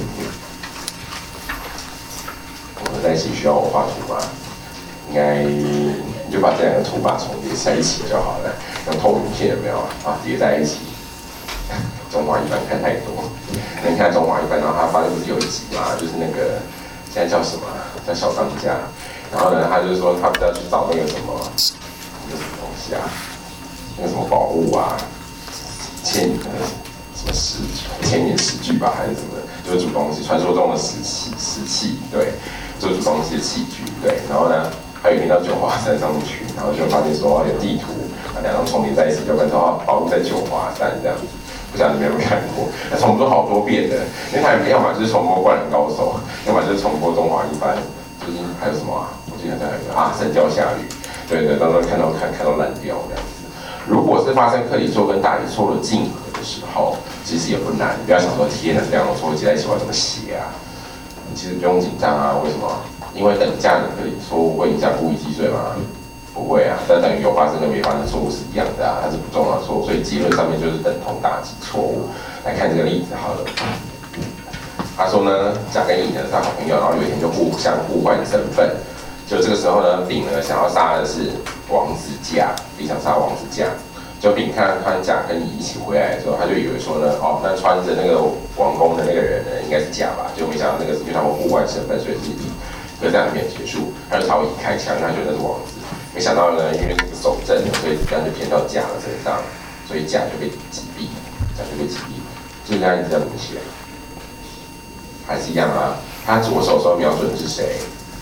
在一起需要我画图吗？应该你就把这两个图把重叠在一起就好了，用透明片有没有啊？叠在一起。中华一番看太多，那你看中华一番，然后他发现不是有一集嘛，就是那个现在叫什么？叫小当家。然后呢，他就是说他不是要去找那个什么，那个什么东西啊，那个什么宝物啊，什么千年石具吧，还是什么的，就是煮东西，传说中的石器，对。做煮东西的器具，对，然后呢，还有一天到九华山上面去，然后就发现说有地图，两张重叠在一起，就跟说宝物在九华山这样子。不晓得你们有没有看过？那重播好多遍的，因为他要么就是重播《灌篮高手》，要么就是重播《中华一番》，最近还有什么啊？我记得还有一个《神雕侠侣》，对，到时候看到烂掉这样子。如果是发生客体错跟大题错的竞合的时候，其实也不难，你不要想说天哪，这两种错接在一起我要怎么写啊？其实不用紧张啊，为什么？因为等价的客体错误会影响故意既遂吗？不会啊，这等于有发生跟没发生错误是一样的啊，它是不重要的错误，所以结论上面就是等同大题错误。来看这个例子好了，他说呢，甲跟乙呢是好朋友，然后有一天就互相互换身份，就这个时候呢，丙呢想要杀的是王子甲，丙想杀王子甲。就丙看甲跟乙一起回来的时候，他就以为说呢，那穿着那个王宫的那个人呢，应该是甲吧？就没想到那个因为他们互换身份，所以是乙。就这样就结束，他就朝乙开枪，他觉得那是王子。没想到呢，因为这个手震，所以子弹就偏到甲的身上，所以甲就被击毙，这应该你这样怎么写？还是一样啊？他左手说瞄准的是谁？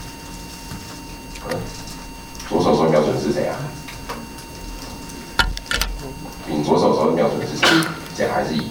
左手说瞄准的是谁啊？丙左手说瞄准的是谁？甲还是乙？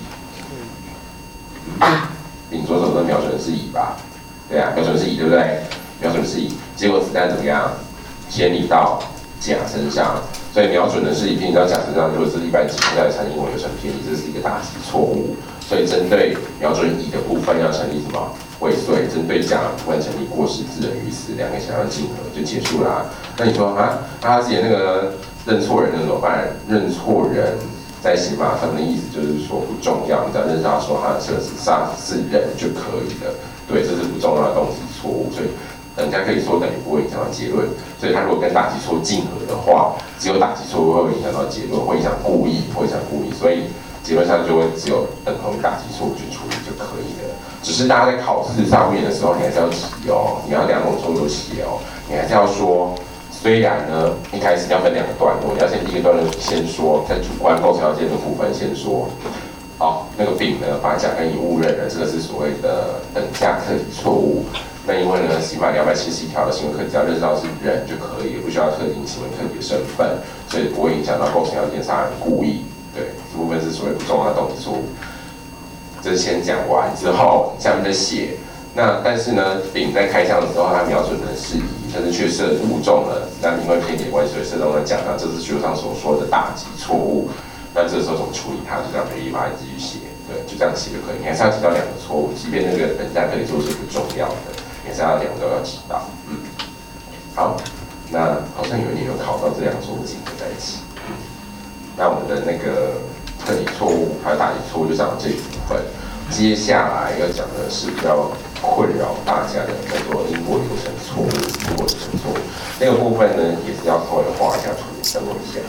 丙左手说瞄准的是乙吧？对啊，瞄准的是乙，对不对？瞄准的是乙，结果子弹怎么样？偏离到甲身上，所以瞄准的是乙，偏离到甲身上，如果是一般情况下的因为流程偏离，这是一个大题错误。所以针对瞄准乙的部分要成立什么未遂，针对甲的部分成立过失致人于死，两个想要竞合就结束啦。那你说他自己那个认错人怎么办？认错人在刑法上的意思就是说不重要，你只要认识到说他的车子杀是人就可以了。对，这是不重要的动机错误，所以等价可以说等于不会影响到结论。所以他如果跟大题错竞合的话，只有大题错误会影响到结论，会影响故意，所以结论上就会只有等同于大题错误去处理就可以了。只是大家在考试上面的时候，你还是要提哦，你要两种错误都写哦，你还是要说。虽然呢，一开始要分两个段落，你要先第一个段落先说，在主观构成要件的部分先说。那个丙呢，把甲跟乙误认了，这个是所谓的等价客体错误。那因为呢，刑法271条的行为客体只要认识到是人就可以了，不需要特定行为客体的身份，所以不会影响到构成要件杀人故意。对，这部分是所谓不重要的动机错误。这是先讲完之后，下面再写。那但是呢，丙在开枪的时候，他瞄准的是乙，但是却误中了，那因为偏离关系，所以射中了甲，那这是学术上所说的大题错误。那这时候怎么处理它？就这样可以把它继续写，对，就这样写就可以。你还是要提到两个错误，即便那个等价可以做是不重要的，也是要两个都要提到。好，那好像有一点有考到这两个错误结合在一起。那我们的那个客体错误还有大题错误就讲到这一部分。接下来要讲的是比较困扰大家的叫做因果流程错误，那个部分呢也是要稍微画一下图，等我一下。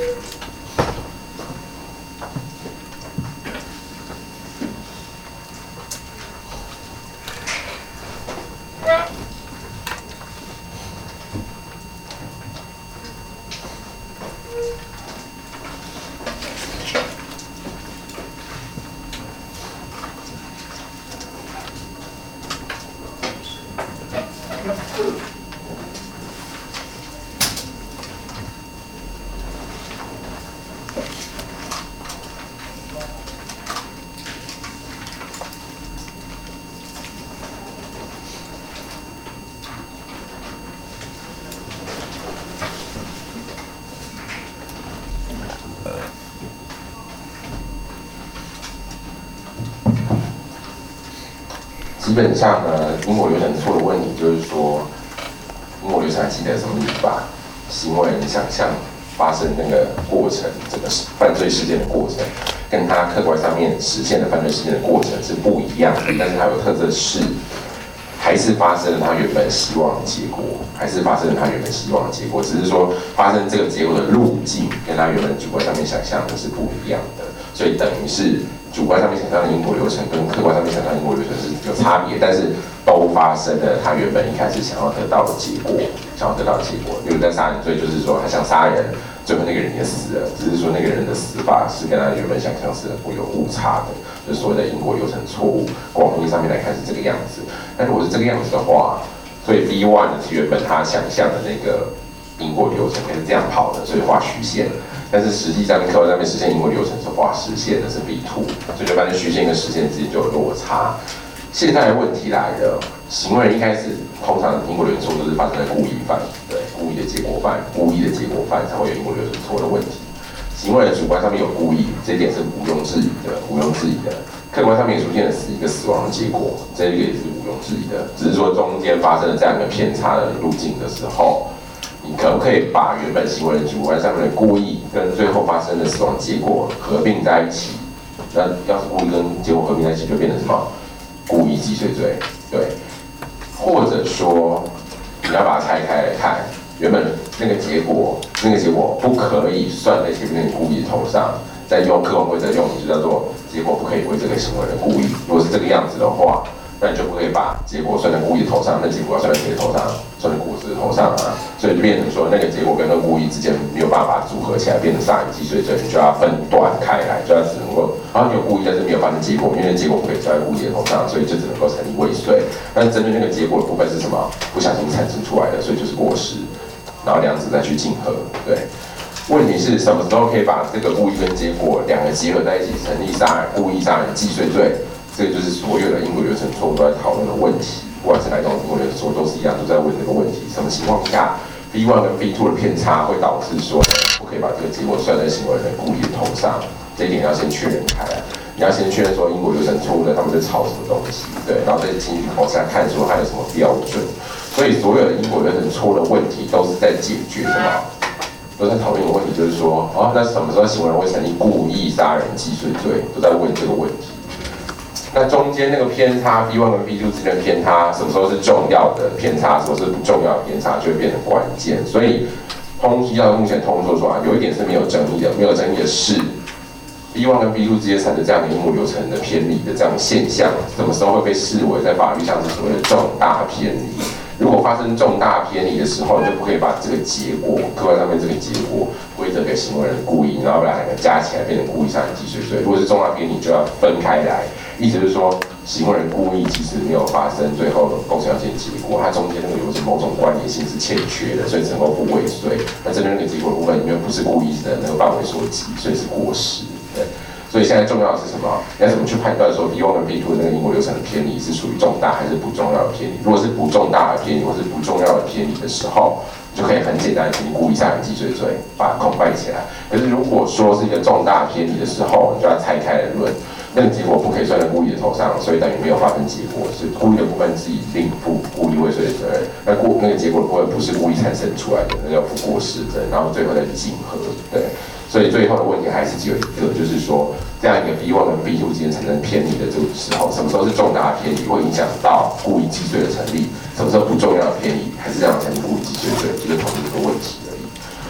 基本上呢，因果流程错的问题就是说，因果流程还记得什么？你把行为人想象发生那个过程，整个犯罪事件的过程，跟他客观上面实现的犯罪事件的过程是不一样的。但是它有特色是，还是发生了他原本希望的结果，还是发生了他原本希望的结果，只是说发生这个结果的路径跟他原本主观上面想象的是不一样的，所以等于是主观上面想象的因果流程跟客观上面想象的因果流程是有差别，但是都发生了他原本一开始想要得到的结果，例如在杀人罪，就是说他想杀人，最后那个人也死了，只是说那个人的死法是跟他原本想象是会有误差的，就是所谓的因果流程错误。广义上面来看是这个样子，但如果是这个样子的话，所以 B1 呢是原本他想象的那个因果流程是这样跑的，所以画虚线。但是实际上客观上面实现因果流程是画实线的，是 B2， 所以就发现虚线跟实线之间就有落差。现在的问题来了，行为人一开始通常因果流程错都是发生在故意犯，对，故意的结果犯才会有因果流程错的问题。行为人主观上面有故意，这一点是毋庸置疑的。客观上面出现了一个死亡的结果，这一个也是毋庸置疑的。只是说中间发生了这样一个偏差的路径的时候，你可不可以把原本行为人主观上面的故意跟最后发生的死亡结果合并在一起？那要是故意跟结果合并在一起，就变成什么？故意既遂罪，对。或者说，你要把它拆开来看，原本那个结果不可以算在前面那个故意的头上，再用客观规则用，就叫做结果不可以归这个行为人故意。如果是这个样子的话，那你就不可以把结果算在故意的头上，那结果要算在谁的头上？算在果子的头上啊。所以就变成说，那个结果跟那个故意之间没有办法组合起来，变成杀人既遂罪，你就要分段开来，就要只能够，然后你有故意，但是没有发生结果，因为结果不可以算在故意的头上，所以就只能够成立未遂。但是针对那个结果的部分是什么？不小心产生出来的，所以就是过失，然后两者再去竞合，对。问题是什么时候可以把这个故意跟结果两个结合在一起，成立故意杀人既遂罪？这个就是所有的因果流程错误都在讨论的问题，不管是哪种因果流程错误都是一样，都在问这个问题：什么情况下 B1 跟 B2 的偏差会导致说不可以把这个结果算在行为人故意的头上？这一点要先确认开来。你要先确认说因果流程错误的他们在吵什么东西，对，然后再进一步往下看说它有什么标准。所以所有的因果流程错的问题都是在解决什么？都在讨论一个问题，就是说，那什么时候行为人会成立故意杀人既遂罪？都在问这个问题。那中间那个偏差 B1 跟 B2 之间的偏差，什么时候是重要的偏差，什么是不重要的偏差，就会变成关键。所以依照目前通说说有一点是没有争议的，没有争议的是 B1 跟 B2 之间产生这样的因果流程的偏离的这样的现象，什么时候会被视为在法律上是所谓的重大偏离？如果发生重大偏离的时候，你就不可以把这个结果，客观上面这个结果归责给行为人故意，然后把两个加起来变成故意杀人既遂罪。如果是重大偏离，就要分开来。意思是说，行为人故意即使没有发生最后的构成要件结果，它中间那个有某种关联性是欠缺的，所以只能够负未遂。那针对那个结果的部分，因为不是故意的那个范围所及，所以是过失。对。所以现在重要的是什么？你要怎么去判断说 B1 跟 B2 的那个因果流程的偏离是属于重大还是不重要的偏离？如果是不重大的偏离或是不重要的偏离的时候，就可以很简单的成立故意杀人既遂罪，把它空掰起来。可是如果说是一个重大偏离的时候，你就要拆开来论。那个结果不可以算在故意的头上，所以等于没有发生结果，所以故意的部分是以另负故意未遂的责任。那个结果的部分不是故意产生出来的，那叫负过失责任，然后最后再竞合，对。所以最后的问题还是只有一个，就是说这样一个 B1 跟 B2 之间产生偏离的这个时候，什么时候是重大的偏离会影响到故意既遂的成立？什么时候不重要的偏离还是这样成立故意既遂罪？就是同一个问题而已。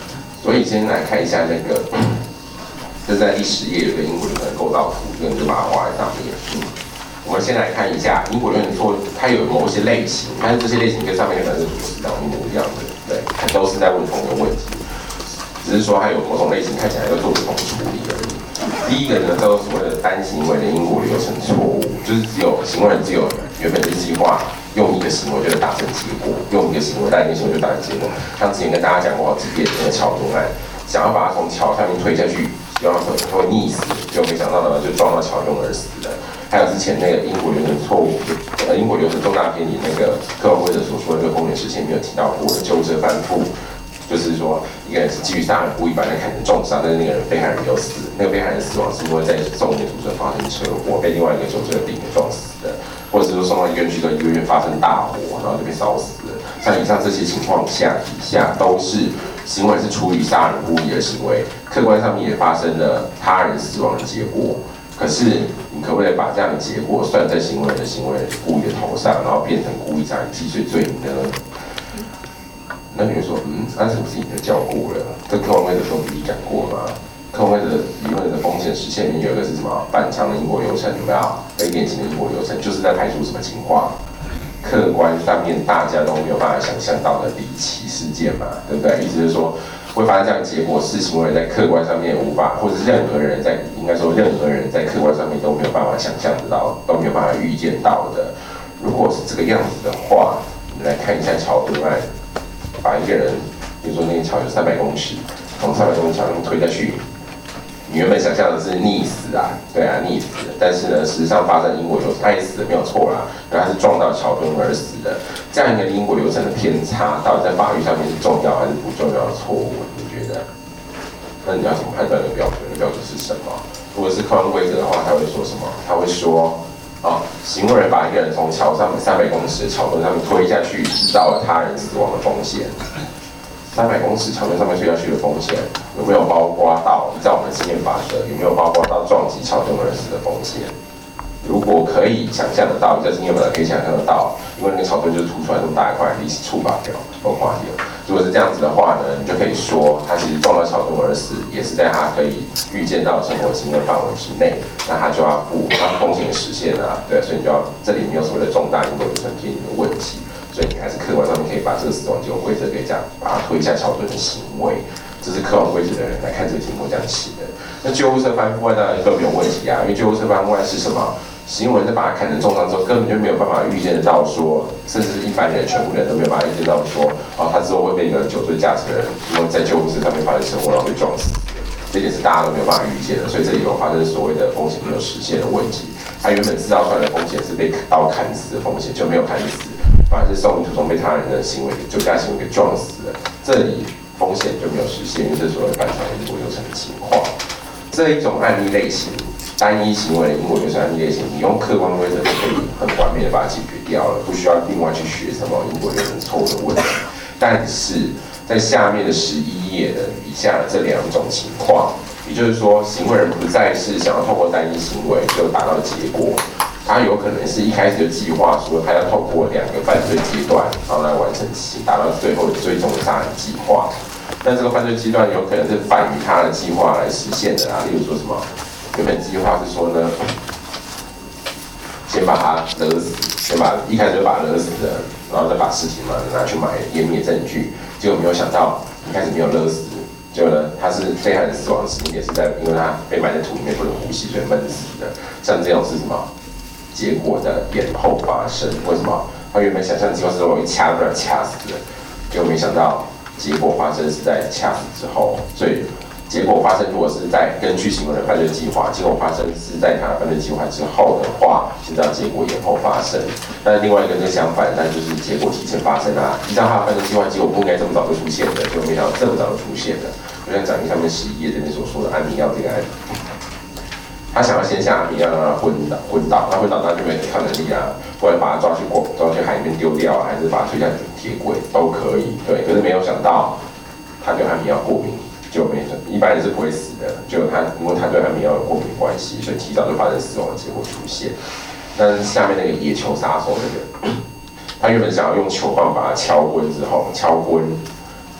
所以先来看一下那个，这是在第10页有个因果流程构造图，这个就把它画在上面。我们先来看一下因果流程说它有某些类型，但是这些类型跟上面的主是长一模一样的，对，都是在问同一个问题，只是说它有某种类型看起来要做不同处理而已。第一个呢，叫做所谓的单行为的因果流程错误，就是行为人只有原本的计划。用一个行为就能达成结果，用一个行为带一个行为就达成结果。像之前跟大家讲过好几遍那个桥墩案，想要把它从桥上面推下去，希望它会溺死，结果没想到呢就撞到桥墩而死了。还有之前那个因果流程错误，因果流程重大偏离那个客观规则所说的这个风险事前没有提到过的救护车翻覆。就是说，一个人是基于杀人故意把人砍成重伤，但是那个人被害人有死，那个被害人死亡是因为在送医的途中发生车祸，被另外一个救护车病给撞死的，或者是说送到医院去的医院发生大火，然后就被烧死了。像以上这些情况下，底下都是行为是出于杀人故意的行为，客观上面也发生了他人死亡的结果。可是，你可不可以把这样的结果算在行为人的行为故意的头上，然后变成故意杀人既遂罪名呢？那你会说，那是不是已经教过了？这客观规则都不是讲过吗？客观规则理论的风险实现里面有一个是什么？反常的因果流程，有没有？非典型的因果流程，就是在排除什么情况？客观上面大家都没有办法想象到的离奇事件嘛，对不对？意思是说，会发生这样的结果，是行为人在客观上面无法，或者是任何人在客观上面都没有办法想象得到，都没有办法预见到的。如果是这个样子的话，你来看一下桥墩案。把一个人，比如说那个桥有300公尺，从300公尺桥上推下去，你原本想象的是溺死啊，对啊，溺死。但是呢，事实上发生因果流程，他也死了没有错啦，然后他是撞到桥墩而死的。这样一个因果流程的偏差，到底在法律上面是重要还是不重要的错误？你觉得？那你要怎么判断的标准？标准是什么？如果是客观规则的话，他会说什么？他会说。行为人把一个人从桥上面300公尺的桥墩上面推下去，制造了他人死亡的风险。300公尺桥墩上面推下去的风险，有没有包括到依照我们的经验法则，有没有包括到撞击桥墩而死的风险？如果可以想象得到，依照经验法则可以想象得到，因为那个桥墩就是凸出来这么大一块，历史触发掉，风化掉。如果是这样子的话呢，你就可以说，他其实撞到桥墩而死，也是在他可以预见到生活经验范围之内，那他就要负他风险实现啊，对，所以你就要这里没有所谓的重大因果流程偏离的问题，所以你还是客观上面可以把这个死亡结果规则给讲，把它推下桥墩的行为，这是客观规则的人来看这个题目这样写的。那救护车翻覆案当然更没有问题啊，因为救护车翻覆案是什么？行为人在把他砍成重伤之后，根本就没有办法预见得到说，甚至是一般人、全部人都没有办法预见到说，他之后会被一个酒醉驾驶的人，因为在救护车上面发生车祸，然后被撞死。这点是大家都没有办法预见的，所以这里有发生所谓的风险没有实现的问题。他原本制造出来的风险是被刀砍死的风险，就没有砍死，反而是送医途中被他人的行为、酒驾行为给撞死了。这里风险就没有实现，因为这是所谓反常因果流程的情况。这一种案例类型。单一行为的因果流程案例类型，你用客观规则就可以很完美的把它解决掉了，不需要另外去学什么因果流程错误的问题。但是在下面的11页的以下的这2种情况，也就是说，行为人不再是想要透过单一行为就达到结果，他有可能是一开始就计划说他要透过2个犯罪阶段，然后来完成达到最后的最终的杀人计划。但这个犯罪阶段有可能是反于他的计划来实现的啊，例如说什么？原本计划是说呢，先把他勒死，一开始就把他勒死了，然后再把尸体嘛拿去湮灭证据。结果没有想到，一开始没有勒死，结果呢，他是被害人死亡的时间点是在因为他被埋在土里面不能呼吸，所以闷死的。像这种是什么？结果的延后发生。为什么？他原本想象计划是说我一掐就把他掐死了，结果没想到结果发生是在掐死之后，所以。结果发生，如果是在根据行为人犯罪计划，结果发生是在他犯罪计划之后的话，就叫结果延后发生。但另外一个跟相反，那就是结果提前发生啊。依照他的犯罪计划，结果不应该这么早就出现的，结果没想到这么早就出现了。就像讲义上面11页这边所说的安眠药这个案子，他想要先下安眠药让他昏倒，那昏倒他就没抗能力啊，不然把他抓去海里面丢掉啊，还是把他推下铁轨都可以。对，可是没有想到他对安眠药过敏。就没一般人是不会死的，就他因为他对安眠药有过敏关系，所以提早就发生死亡的结果出现。但是下面那个野球杀手那个，他原本想要用球棒把他敲昏之后，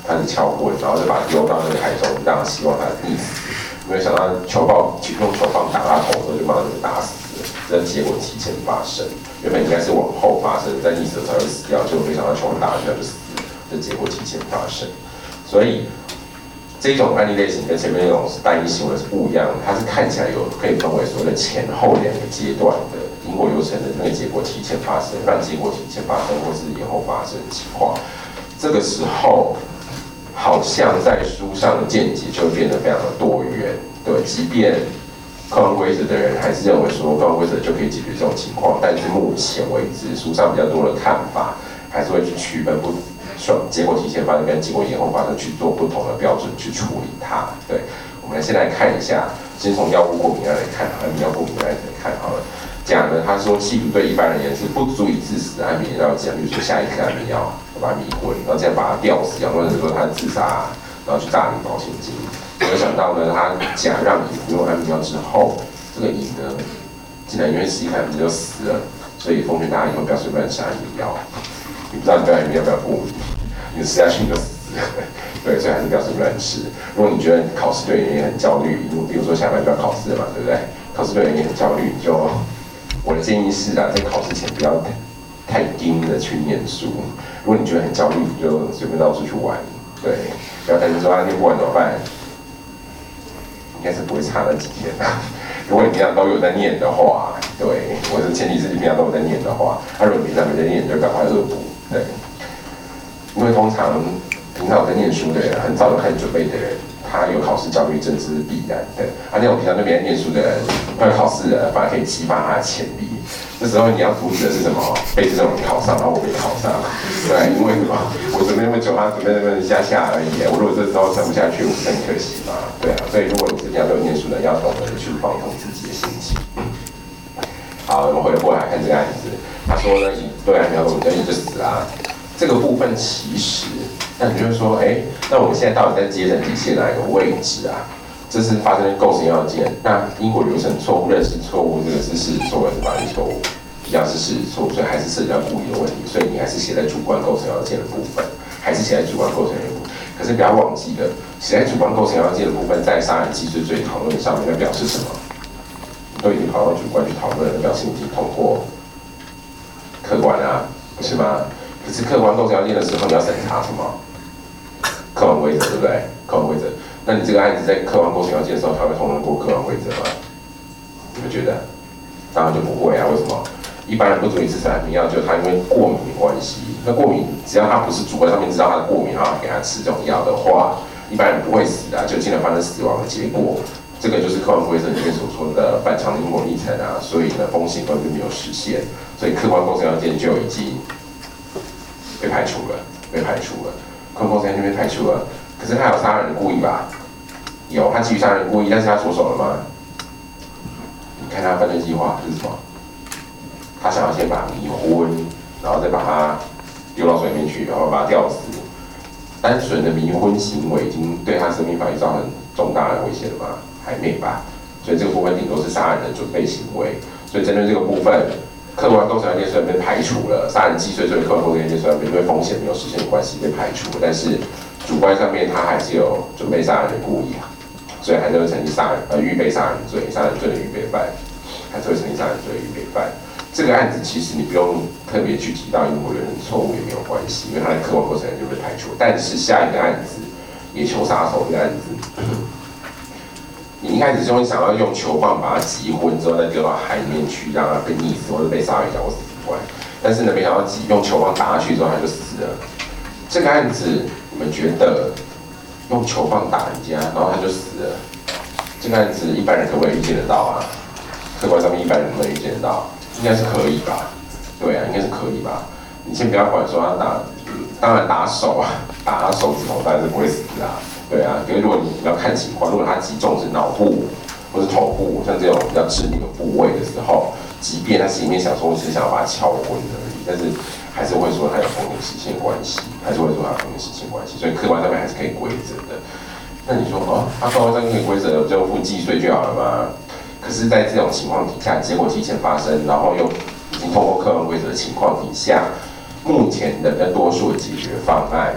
他是敲昏，然后就把他丢到那个海中，让他希望他溺死。没有想到用球棒打他头的时候，就把他给打死了。这结果提前发生，原本应该是往后发生，在溺死才会死掉，结果没想到球棒打下去他就死了，这结果提前发生。所以这种案例类型跟前面那种单一行为是不一样的，它是看起来可以分为所谓的前后2个阶段的因果流程的那个结果提前发生，让结果提前发生或是延后发生的情况。这个时候，好像在书上的见解就会变得非常的多元，对，即便客观规则的人还是认为说客观规则就可以解决这种情况，但是目前为止，书上比较多的看法还是会去区分结果提前发生跟结果延后发生去做不同的标准去处理它。对，我们先来看一下，先从药物过敏案来看，安眠药过敏案来看好了。讲呢，他说吸毒对一般人也是不足以致死的安眠药讲，比如说下一颗安眠药把它迷昏，然后这样把它吊死，或者是说他自杀，然后去诈领保险金。没有想到呢，他假让乙服用安眠药之后，这个乙呢，竟然因为吃一颗安眠药就死了，所以奉劝大家以后不要随便吃安眠药。你不知道你对安眠药不要过敏，你吃下去你就死了。对，所以还是不要随便吃。如果你觉得考试对你也很焦虑，比如说下半就要考试了嘛，对不对？考试对你也很焦虑，我的建议是啊，在考试前不要太盯的去念书。如果你觉得很焦虑，你就随便到处去玩，对，不要担心说念不完怎么办，应该是不会差那几天的。如果你平常都有在念的话，对，我的前提是你平常都有在念的话，如果你平常没在念，你就赶快恶补，对，因为通常平常有在念书的人，很早就开始准备的人，他有考试焦虑症是必然的。那种平常就没在念书的人，快考试了，反而可以激发他的潜力。这时候你要阻止的是什么？被这种人考上，然后我没考上，对，因为什么？我准备那么久，他准备那么下而已。我如果这时候撑不下去，我是很可惜嘛，对啊。所以如果你是平常都有念书的人，要懂得去放松自己的心情。好，我们回过来看这个案子，他说呢，对安眠药过敏症就死啦。这个部分其实，那你就会说，那我们现在到底在阶层体系哪一个位置啊？这是发生构成要件，那因果流程错误、认识错误，这个是事实错误还是法律错误？一样是事实错误，所以还是涉及到故意的问题，所以你还是写在主观构成要件的部分，还是写在主观构成的部分。可是不要忘记了，写在主观构成要件的部分，在杀人既遂讨论上面，那表示什么？你都已经跑到主观去讨论了，表示你已经通过客观啊，不是吗？可是客观构成要件的时候，你要审查什么？客观规则，对不对？客观规则。那你这个案子在客观构成要件的时候，它会通过客观规则吗？你们觉得？当然就不会啊。为什么？一般人不足以致死安眠药，就他因为过敏的关系。那过敏，只要他不是主观上面知道他的过敏，然后给他吃这种药的话，一般人不会死啊，就尽量发生死亡的结果。这个就是客观规则里面所说的反常的因果历程啊，所以呢，风险根本就没有实现，所以客观构成要件就已经被排除了，客观构成要件被排除了。可是他有杀人的故意吧？有，他基于杀人故意，但是他着手了吗？你看他犯罪计划是什么？他想要先把他迷昏，然后再把他丢到水里面去，然后把他吊死。单纯的迷昏行为已经对他生命法益造成重大的危险了吗？还没吧。所以这个部分顶多是杀人的准备行为。所以针对这个部分，客观构成要件虽然被排除了，杀人既遂作为客观构成要件虽然因为风险没有实现的关系被排除了，但是主观上面他还是有准备杀人的故意啊，所以还是会成立预备杀人罪，杀人罪的预备犯，还是会成立杀人罪的预备犯。这个案子其实你不用特别去提到因果流程错误也没有关系，因为它的客观构成就被排除。但是下一个案子野球杀手这个案子，你一开始就会想要用球棒把它击昏之后再丢到海里面去，让它被溺死或者被鲨鱼咬死以外，但是呢，没想到用球棒打下去之后它就死了。这个案子你们觉得用球棒打人家，然后他就死了，这个案子一般人可不可以预见得到啊？客观上面一般人可不可以预见得到？应该是可以吧？对啊，应该是可以吧？你先不要管说他当然打手啊，打他手指头当然是不会死啊，对啊。可是如果你要看情况，如果他击中是脑部或是头部，像这种比较致命的部位的时候，即便他心里面想说只是想要把他敲昏而已，但是还是会说他有风险实现关系，所以客观上面还是可以规则的。那你说他客观上面可以规则，就付既遂就好了吗？可是，在这种情况底下，结果提前发生，然后又已经通过客观规则的情况底下，目前的多数的解决方案，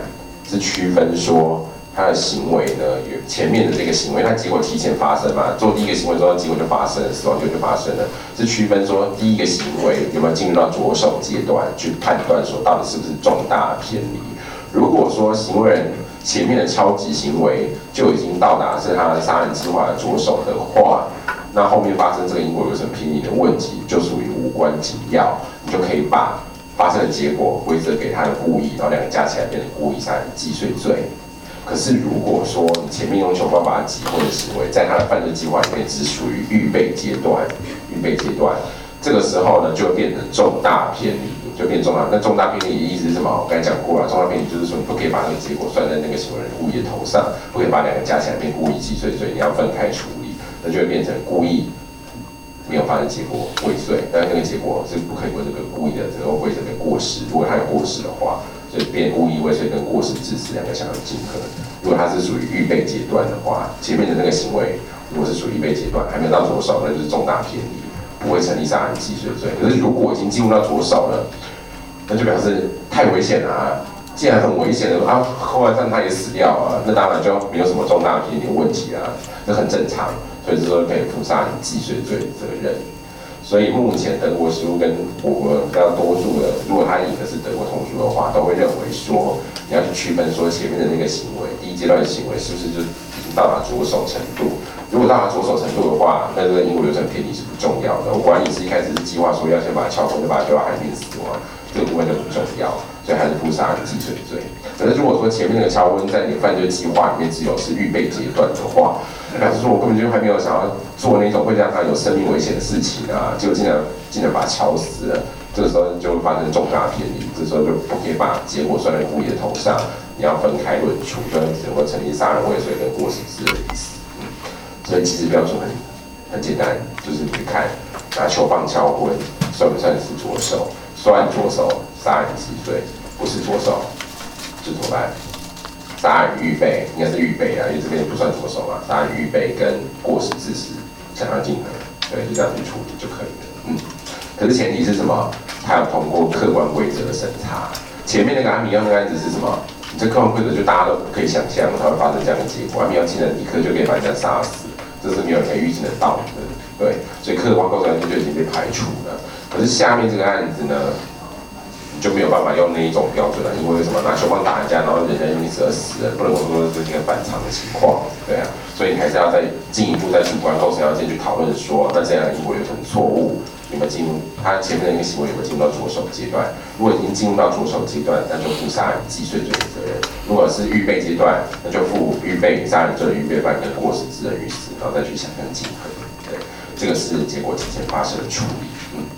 是区分说他的行为呢有前面的这个行为，那结果提前发生嘛，做第一个行为之后，结果就发生了，死亡结果就发生了，是区分说第一个行为有没有进入到着手阶段，去判断说到底是不是重大偏离。如果说行为人前面的超级行为就已经到达是他的杀人计划的着手的话，那后面发生这个因果流程偏离的问题就属于无关紧要，你就可以把发生的结果归责给他的故意，然后两个加起来变成故意杀人既遂罪。可是如果说你前面用凶方把他击昏的行为，在他的犯罪计划里面只属于预备阶段，这个时候呢就会变成重大偏离，就变重大。那重大偏离的意思是什么？我刚才讲过了，重大偏离就是说你不可以把那个结果算在那个行为人故意的头上，不可以把两个加起来变故意既遂罪，你要分开处理，那就会变成故意没有发生结果未遂，但那个结果是不可以为这个故意的这个归责给过失，如果他有过失的话。所以变故意未遂跟过失致死两个相竞合。如果它是属于预备阶段的话，前面的那个行为如果是属于预备阶段，还没有到着手，那就是重大偏离，不会成立杀人既遂罪。可是如果已经进入到着手了，那就表示太危险了啊！既然很危险了啊，后来让他也死掉了，那当然就没有什么重大偏离的问题啊，这很正常。所以这时候可以负杀人既遂罪的责任。所以目前德国实务跟我国比较多数的，如果他引的是德国通书的话，都会认为说，你要去区分说前面的那个行为，第一阶段的行为是不是就已经到达着手程度？如果到达着手程度的话，那这个因果流程偏离是不重要的。我管你是一开始是计划说要先把他敲昏，就把他丢到海边死亡，这个部分就不重要，所以还是负杀人既遂罪。可是如果说前面那个敲昏在你的犯罪计划里面只有是预备阶段的话，表示说我根本就还没有想要做那种会让他有生命危险的事情啊，结果竟然把他敲死了，这个时候就会发生重大偏离，这时候就不可以把结果算在故意的头上，你要分开论处，就只能够成立杀人未遂跟过失致人于死。所以其实标准很简单，就是你看拿球棒敲昏算不算是着手？算着手杀人既遂，不是着手就怎么办？杀人预备应该是预备啊，因为这边不算着手嘛。杀人预备跟过失致死相相竞合，对，就这样去处理就可以了。可是前提是什么？他要通过客观规则的审查。前面那个安米奥那个案子是什么？你这客观规则就大家都可以想象，它会发生这样的结果。安米奥竟然立刻就可以把人家杀死，这是没有人可以预见得到的，对。所以客观构成就已经被排除了。可是下面这个案子呢？就没有办法用那一种标准了，因为什么？拿球棒打人家，然后人家因此而死了，不能说这是一个反常的情况，对啊，所以你还是要再进一步在主观构成要先去讨论说，那这样的因果流程错误有没有进入他前面的那个行为有没有进入到着手阶段？如果已经进入到着手阶段，那就负杀人既遂罪的责任；如果是预备阶段，那就负预备杀人罪的预备犯跟过失致人于死，然后再去想象竞合。对，这个是结果提前发生的处理。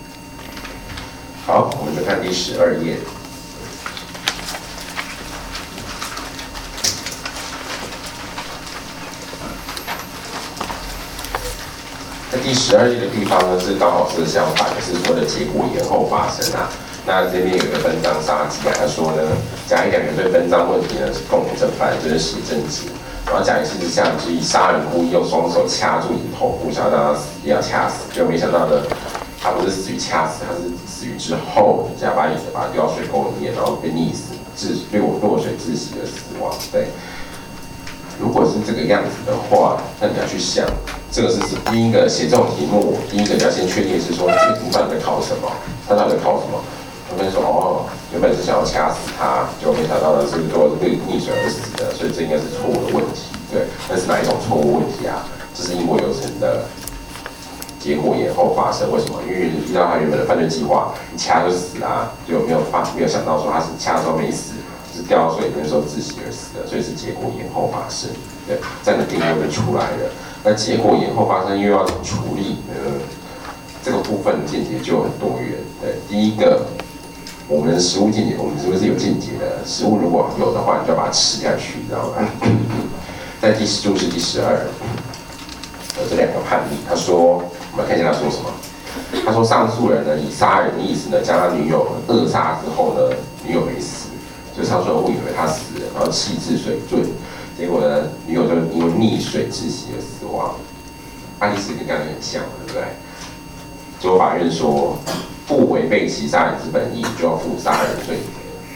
好，我们就看第12页。在第12页的地方呢，是刚好是相反的，是说的结果延后发生啊。那这边有一个分赃杀机啊，他说呢，甲乙两人对分赃问题呢是共同正犯，就是写正直。然后甲乙是下之以杀人故意用双手掐住你的头部，想要让他死，也要掐死，就没想到呢。他不是死于掐死，他是死于之后，甲把乙的把他丢到水沟里面，然后被溺死，落水窒息而死亡。对，如果是这个样子的话，那你要去想，这个是第一个写这种题目，第一个你要先确定是说这个题目到底在考什么，他到底在考什么？他们说哦，原本是想要掐死他，结果没想到呢是最后是被溺水而死的，所以这应该是错误的问题。对，那是哪一种错误问题啊？这是因果流程的。结果延后发生，为什么？因为依照他原本的犯罪计划，一掐就死啊，就没有想到说他是掐的时候没死，是掉到水里面的时候窒息而死的，所以是结果延后发生。对，这样的定义就出来了。那结果延后发生又要怎么处理呢？这个部分见解就很多元。对，第一个，我们的食物见解，我们是不是有见解的？食物如果有的话，你就要把它吃下去，你知道吗？在注释第12。这两个判例，他说，我们看一下他说什么。他说，上诉人呢以杀人的意思呢，将他女友扼杀之后呢，女友没死，所以上诉人误以为他死了，然后弃置水醉，结果呢，女友就因为溺水窒息而死亡。案例是跟刚才很像，对不对？最后法院说，不违背其杀人之本意，就要负杀人罪责。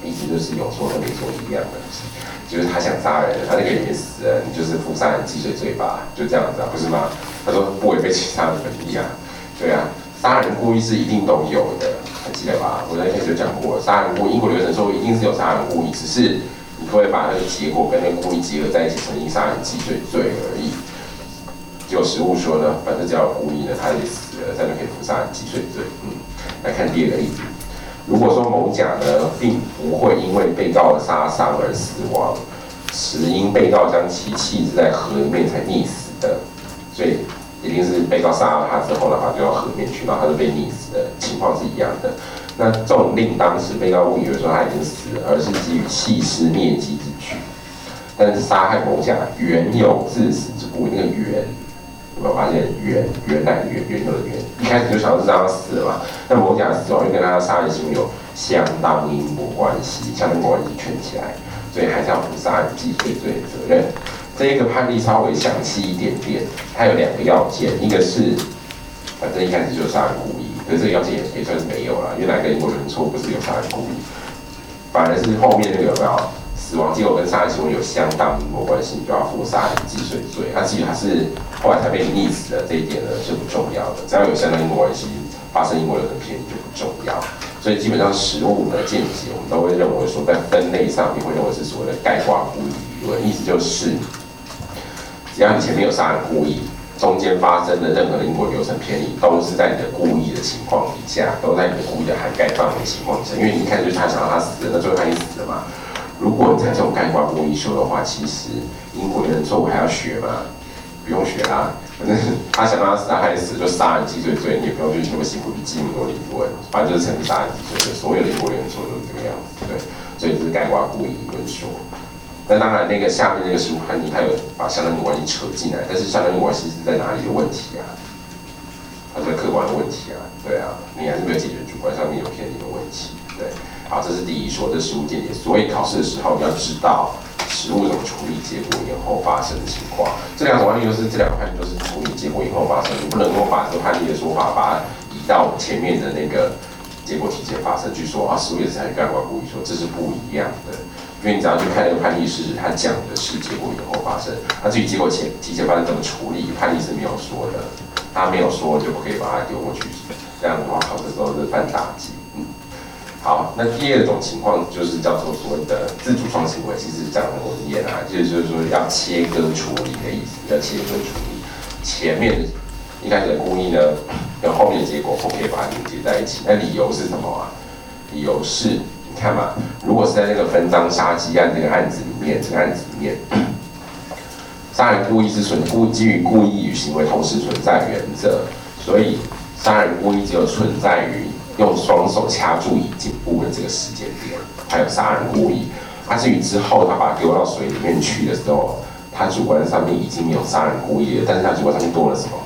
意思就是有说跟没说一样的，就是他想杀人，他那个人也死了，你就是负杀人既遂罪吧，就这样子啊，不是吗？他说不违背其他的本意啊，对啊，杀人故意是一定都有的，还记得吧？我在一开始就讲过，杀人故意，英国流程说一定是有杀人故意，只是你会把那个结果跟那个故意结合在一起，成立杀人既遂罪而已。结果实务说呢，反正只要有故意呢，他也死了，这样就可以负杀人既遂罪。来看第二个例子。如果说某甲呢，并不会因为被告的杀伤而死亡，实因被告将其弃置在河里面才溺死的，所以一定是被告杀了他之后的话，就到河里面去，然后他就被溺死的情况是一样的。那这种令当时被告误以为说他已经死了，而是基于弃尸灭迹之举。但是杀害某甲原有致死之故，那个原。有没有发现原来的原有的原，一开始就想要让他死了嘛？那某甲死亡又跟他杀人行为有相当因果关系，相当因果关系圈起来，所以还是要负杀人既遂罪的责任。这一个判例稍微详细一点点，它有2个要件，一个是反正一开始就杀人故意，可是这个要件也算是没有了，因为哪个因果流程错不是有杀人故意，反而是后面那个有没有？死亡结果跟杀人行为有相当因果关系，你就要负杀人既遂罪。那至于他是后来才被溺死的这一点呢，是不重要的。只要有相当因果关系，发生因果流程偏离就不重要。所以基本上实务的见解，我们都会认为说，在分类上面会认为是所谓的概括故意理论，意思就是，只要你前面有杀人故意，中间发生的任何的因果流程偏离，都是在你的故意的情况底下，都在你的故意的涵盖范围情况下。因为你一开始就是他想让他死了，那最后他也死了嘛。如果你在这种概括故意修的话，其实因果流程错误还要学吗？不用学啦，反正他想让他死，他还死，就杀人既遂罪，你也不用去那么辛苦去记那么多理论，反正就是成立杀人既遂罪，所有的因果流程错都是这个样子，对，所以这是概括故意理论说。那当然，那个下面那个实务判例，他有把相当因果关系扯进来，但是相当因果关系是在哪里的问题啊？它是客观的问题啊，对啊，你还是没有解决主观上面有偏离的问题，对。好，这是第一说，这是实务见解。所以考试的时候你要知道实务怎么处理结果延后发生的情况。这2种案例这2个判例都是处理结果延后发生，你不能够把这个判例的说法把它移到前面的那个结果提前发生去说啊，实务也是采取概括故意说，这是不一样的。因为你只要去看那个判例是他讲的是结果延后发生，那至于结果提前发生怎么处理，判例是没有说的，他没有说就不可以把它丢过去，这样的话考试的时候是犯大忌。好，那第2种情况就是叫做所谓的自主创行为，其实讲很文言啊，就是说要切割处理的意思，要切割处理。前面一开始的故意呢，跟后面的结果不可以把它连接在一起。那理由是什么啊？理由是，你看嘛，如果是在那个分赃杀机案这个案子里面，杀人故意是基于故意与行为同时存在原则，所以杀人故意只有存在于用双手掐住以颈部的这个时间点，还有杀人故意。至于之后他把它丢到水里面去的时候，他主观上面已经没有杀人故意了，但是他主观上面多了什么？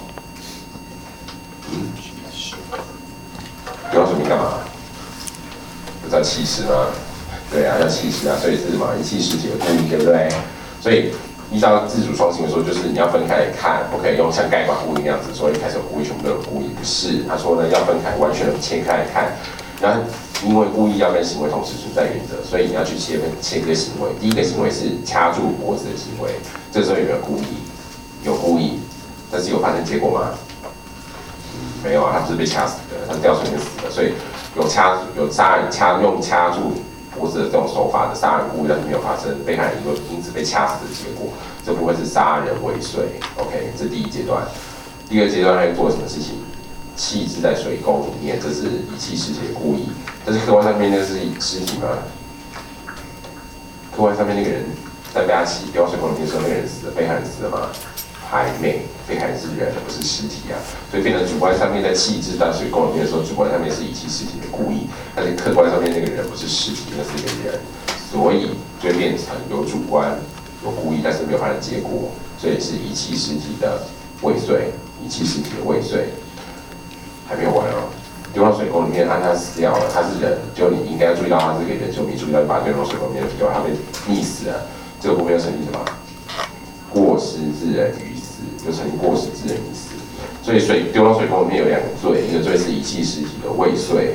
丢到水里面干嘛？不知道弃尸吗？对啊，要弃尸啊，所以是什么？遗弃尸体的故意，对不对？所以依照自主创行为说，就是你要分开来看，不可以用像概括故意那样子说一开始有故意，全部都有故意，不是。他说呢，要分开，完全切开来看。然后因为故意要跟行为同时存在原则，所以你要去切割行为。第一个行为是掐住脖子的行为，这时候有没有故意？有故意，但是有发生结果吗？没有啊，他不是被掐死的，他是掉水里面死的，所以有杀人用掐住脖子的这种手法的杀人故意，但是没有发生被害人因此被掐死的结果，这部分是杀人未遂。OK， 这是第一阶段。第2阶段他会做什么事情？弃置在水沟里面，这是遗弃尸体的故意。但是客观上面那是尸体吗？客观上面那个人在被他丢到水沟里面的时候，那个人死了，被害人死了吗？还没，被害人是人，不是尸体啊。所以变成主观上面在弃置在水沟里面的时候，主观上面是遗弃尸体的故意，但是客观上面那个人不是尸体，那是一个人，所以就会变成有主观有故意，但是没有发生结果，所以是遗弃尸体的未遂，遗弃尸体的未遂。还没有完哦，丢到水沟里面，他死掉了，他是人，就你应该注意到他是个人，就没注意到你把他丢到水沟里面，结果他被溺死了，这个部分又成立什么？过失致人于死，就成立过失致人于死。所以丢到水沟里面有2个罪，一个罪是遗弃尸体的未遂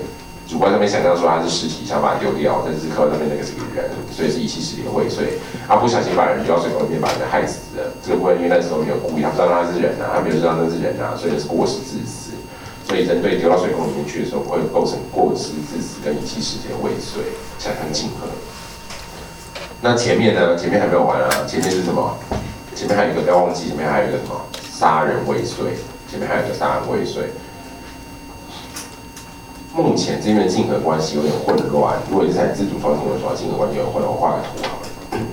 主观上面想象说他是尸体，想把它丢掉，但是客观上面那个是个人，所以是遗弃尸体的未遂。他不小心把人丢到水沟里面，把人害死了。这个部分因为那时候没有故意，他不知道他是人啊，他没有知道那是人啊，所以是过失致死。所以针对丢到水沟里面去的时候，不会构成过失致死跟遗弃尸体的未遂，想象竞合。那前面呢？前面还没有完啊，前面是什么？前面还有一个，不要忘记，前面还有一个什么？杀人未遂。前面还有一个杀人未遂。目前这边的竞合关系有点混乱，如果是在自主创新的时候，竞合关系有点混乱，我画个图好了。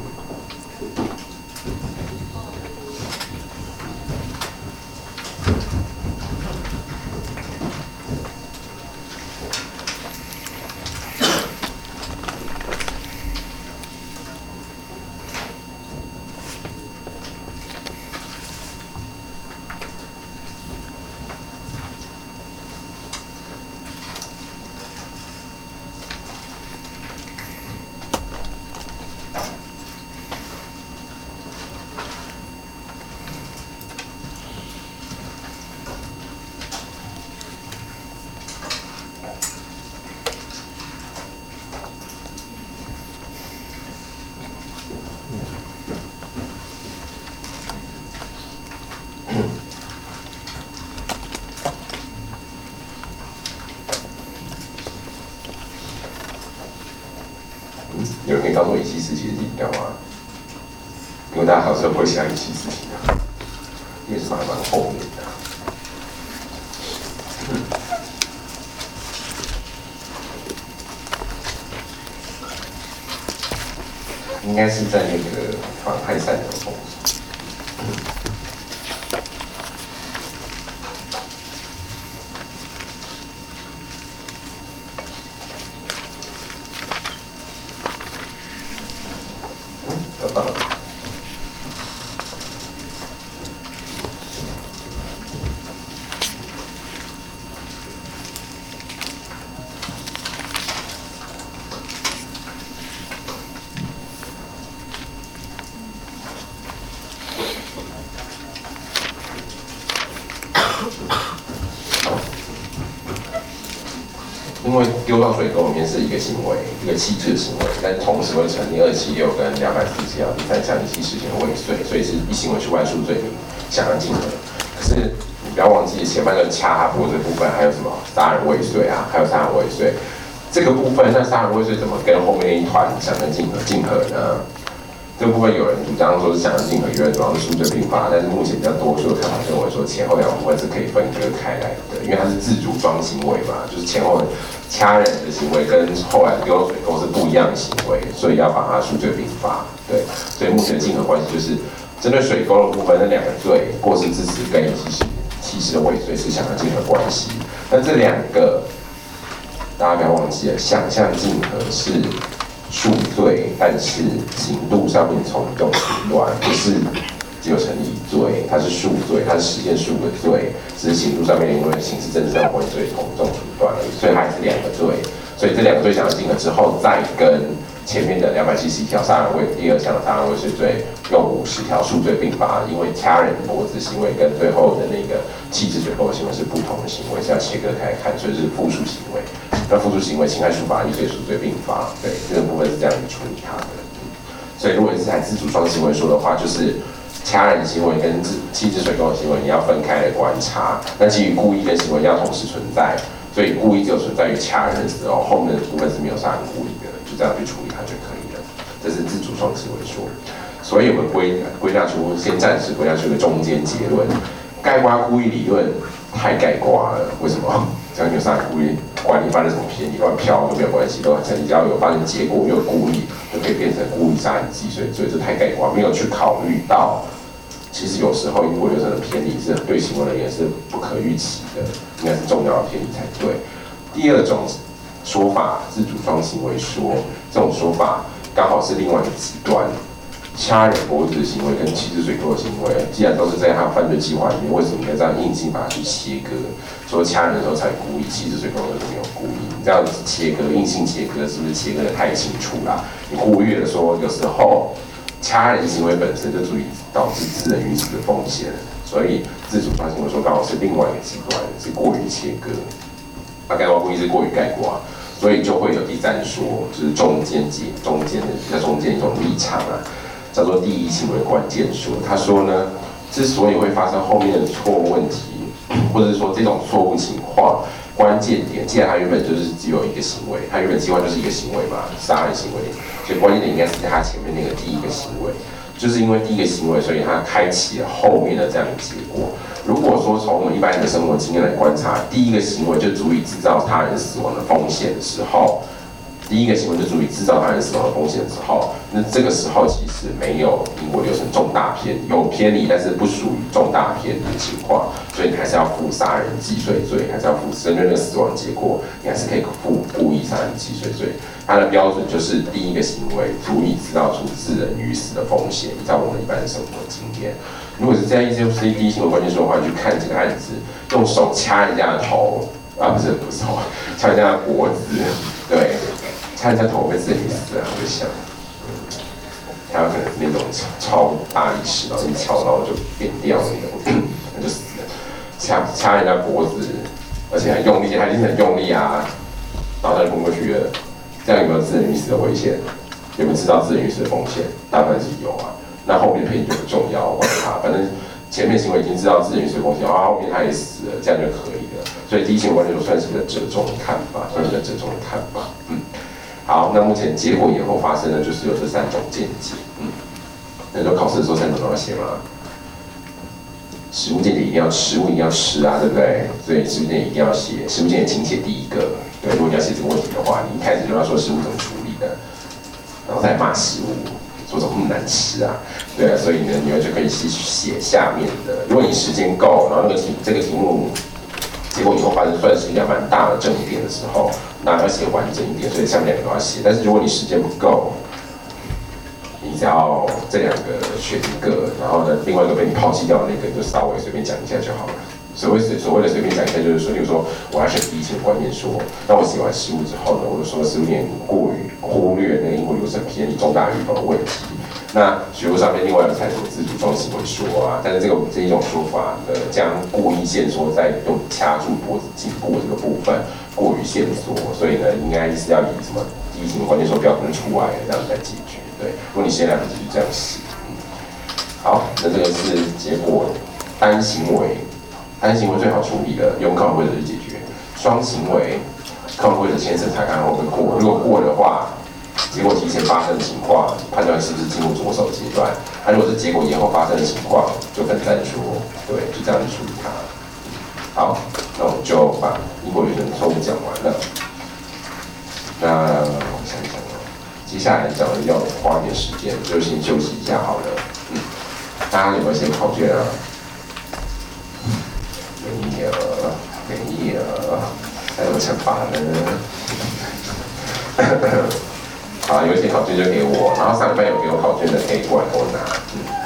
有人可以告诉我遗弃尸体的地方吗？因为大家好像不会想遗弃尸体的，因为是蛮后面的。应该是在那个防害散流风。找到了。因为丢到水沟里面是一个行为，一个弃置的行为，但同时会成立276跟247条第3项遗弃尸体的未遂，所以是以行为去外述罪名相当竞合。可是你不要忘记前半段掐他脖子的部分还有什么杀人未遂啊，还有杀人未遂这个部分，那杀人未遂怎么跟后面那一团相当竞合呢？这个部分有人主张说是相当竞合，有人主张是数罪并罚，但是目前比较多数的看法认为说前后两部分是可以分割开来的，因为它是自主装行为嘛，就是前后掐人的行为跟后来丢到水沟是不一样的行为，所以要把它数罪并罚。对，所以目前的竞合关系就是针对水沟的部分，那两个罪过失致死跟遗弃尸的未遂是相当竞合关系。那这两个大家不要忘记了，想象竞合是数罪，但是刑度上面从重处断，不是只有成立一罪，它是数罪，它是实践数个罪，只是刑度上面因为刑事政治上关系，所以从重处断而已，所以它还是两个罪，所以这两个罪想象竞合之后，再跟前面的271条杀人未第2项的杀人未遂罪用50条数罪并罚，因为掐人脖子行为跟最后的那个弃置水沟的行为是不同的行为，是要切割开看，所以是复数行为。那复数行为侵害处罚依罪数罪并罚，对这个部分是这样子处理它的。所以如果你是采自主创行为说的话，就是掐人行为跟弃置水沟的行为你要分开来观察。那基于故意跟行为要同时存在，所以故意只有存在于掐人的时候，后面的部分是没有杀人故意的，就这样去处理它就可以了。这是自主创行为说。所以我们归纳出，先暂时归纳出一个中间结论：概括故意理论太概括了。为什么？只要你有杀人故意，管你发生什么便宜乱飘都没有关系，都只要有发生结果，又有故意，就可以变成故意杀人既遂罪，这太概括，没有去考虑到，其实有时候因为流程的偏离是对行为人员是不可预期的，应该是重要的偏离才对。第二种说法，自主创行为说，这种说法刚好是另外一个极端。掐人脖子的行为跟弃置水沟的行为，既然都是在他的犯罪计划里面，为什么要这样硬性把它去切割？说掐人的时候才故意，弃置水沟的时候没有故意，你这样子切割，硬性切割，是不是切割的太清楚啦？你忽略了说，有时候掐人行为本身就足以导致致人于死的风险，所以自主创行为说刚好是另外一个极端，是过于切割。概括故意是过于概括， 所以就会有第三说，就是中间的比较中间一种立场啊，叫做第一行为关键说。他说呢，之所以会发生后面的错误问题，或者是说这种错误情况，关键点，既然它原本就是只有一个行为，它原本计划就是一个行为嘛，杀人行为，所以关键点应该是在它前面那个第一个行为，就是因为第一个行为，所以它开启了后面的这样的结果。如果说从我们一般人的生活经验来观察，第一个行为就足以制造他人死亡的风险的时候，第一个行为就足以制造他人死亡的风险的时候，那这个时候其实没有因果流程重大偏离，有偏离，但是不属于重大偏离的情况，所以你还是要负杀人既遂罪，还是要负针对那个死亡结果，你还是可以负故意杀人既遂罪。它的标准就是第一个行为足以制造出致人于死的风险，依照我们一般的生活经验。如果是这样意思，就是第一行为关键说的话，你去看这个案子，用手掐人家的头啊，不是头，掐人家的脖子，对，掐人家头会致人于死啊，我就想，他有可能是那种超大力士，然后一敲，然后就扁掉那种，那就死了。掐人家脖子，而且很用力，他一定很用力啊，然后他就昏过去了。这样有没有致人于死的危险？有没有制造致人于死的风险？当然是有啊。那后面的配就不重要，管他，反正前面行为已经知道致人于死的风险，然后后面他也死了，这样就可以了。所以第一行为关键算是个折中的看法，算是个折中的看法。好，那目前结果延后发生的就是有这3种见解。那就考试的时候3种都要写吗？实务见解一定要食物一定要吃啊，对不对？所以实务见解一定要写，实务见解请写第一个。对，如果你要写这个问题的话，你一开始就要说食物怎么处理的，然后再骂食物。说怎么那么难吃啊？对啊，所以呢，你们就可以写下面的。如果你时间够，然后这个题目结果以后发生算是一个蛮大的正点的时候，那要写完整一点，所以下面2个都要写。但是如果你时间不够，你只要这2个选一个，然后呢，另外一个被你抛弃掉的那个，就稍微随便讲一下就好了。所谓的随便讲一下，就是说，例如说我要选第一行为关键说，那我写完实务之后呢，我就说实务点过于忽略那个因果流程偏离重大预防的问题。那学务上面另外有采什么自主中行为说啊，但是这一种说法将故意限缩在用掐住脖子颈部这个部分过于限缩，所以呢，应该是要以什么第一行为关键说标准出来这样来解决。对，如果你先来不及就这样写。好，那这个是结果单行为。单行为最好处理的，用考委会去解决。双行为，考委会先审查看会不会过。如果过的话，结果提前发生的情况，判断是不是进入着手阶段。如果是结果延后发生的情况，就分再说。对，就这样去处理它。好，那我们就把因果流程错误讲完了。那我想一想接下来讲的要花一点时间，就先休息一下好了。大家有没有先考卷啊？没有，还有惩罚呢。好，有一些考卷就给我，然后上礼拜有给我考卷的可以过来跟我拿。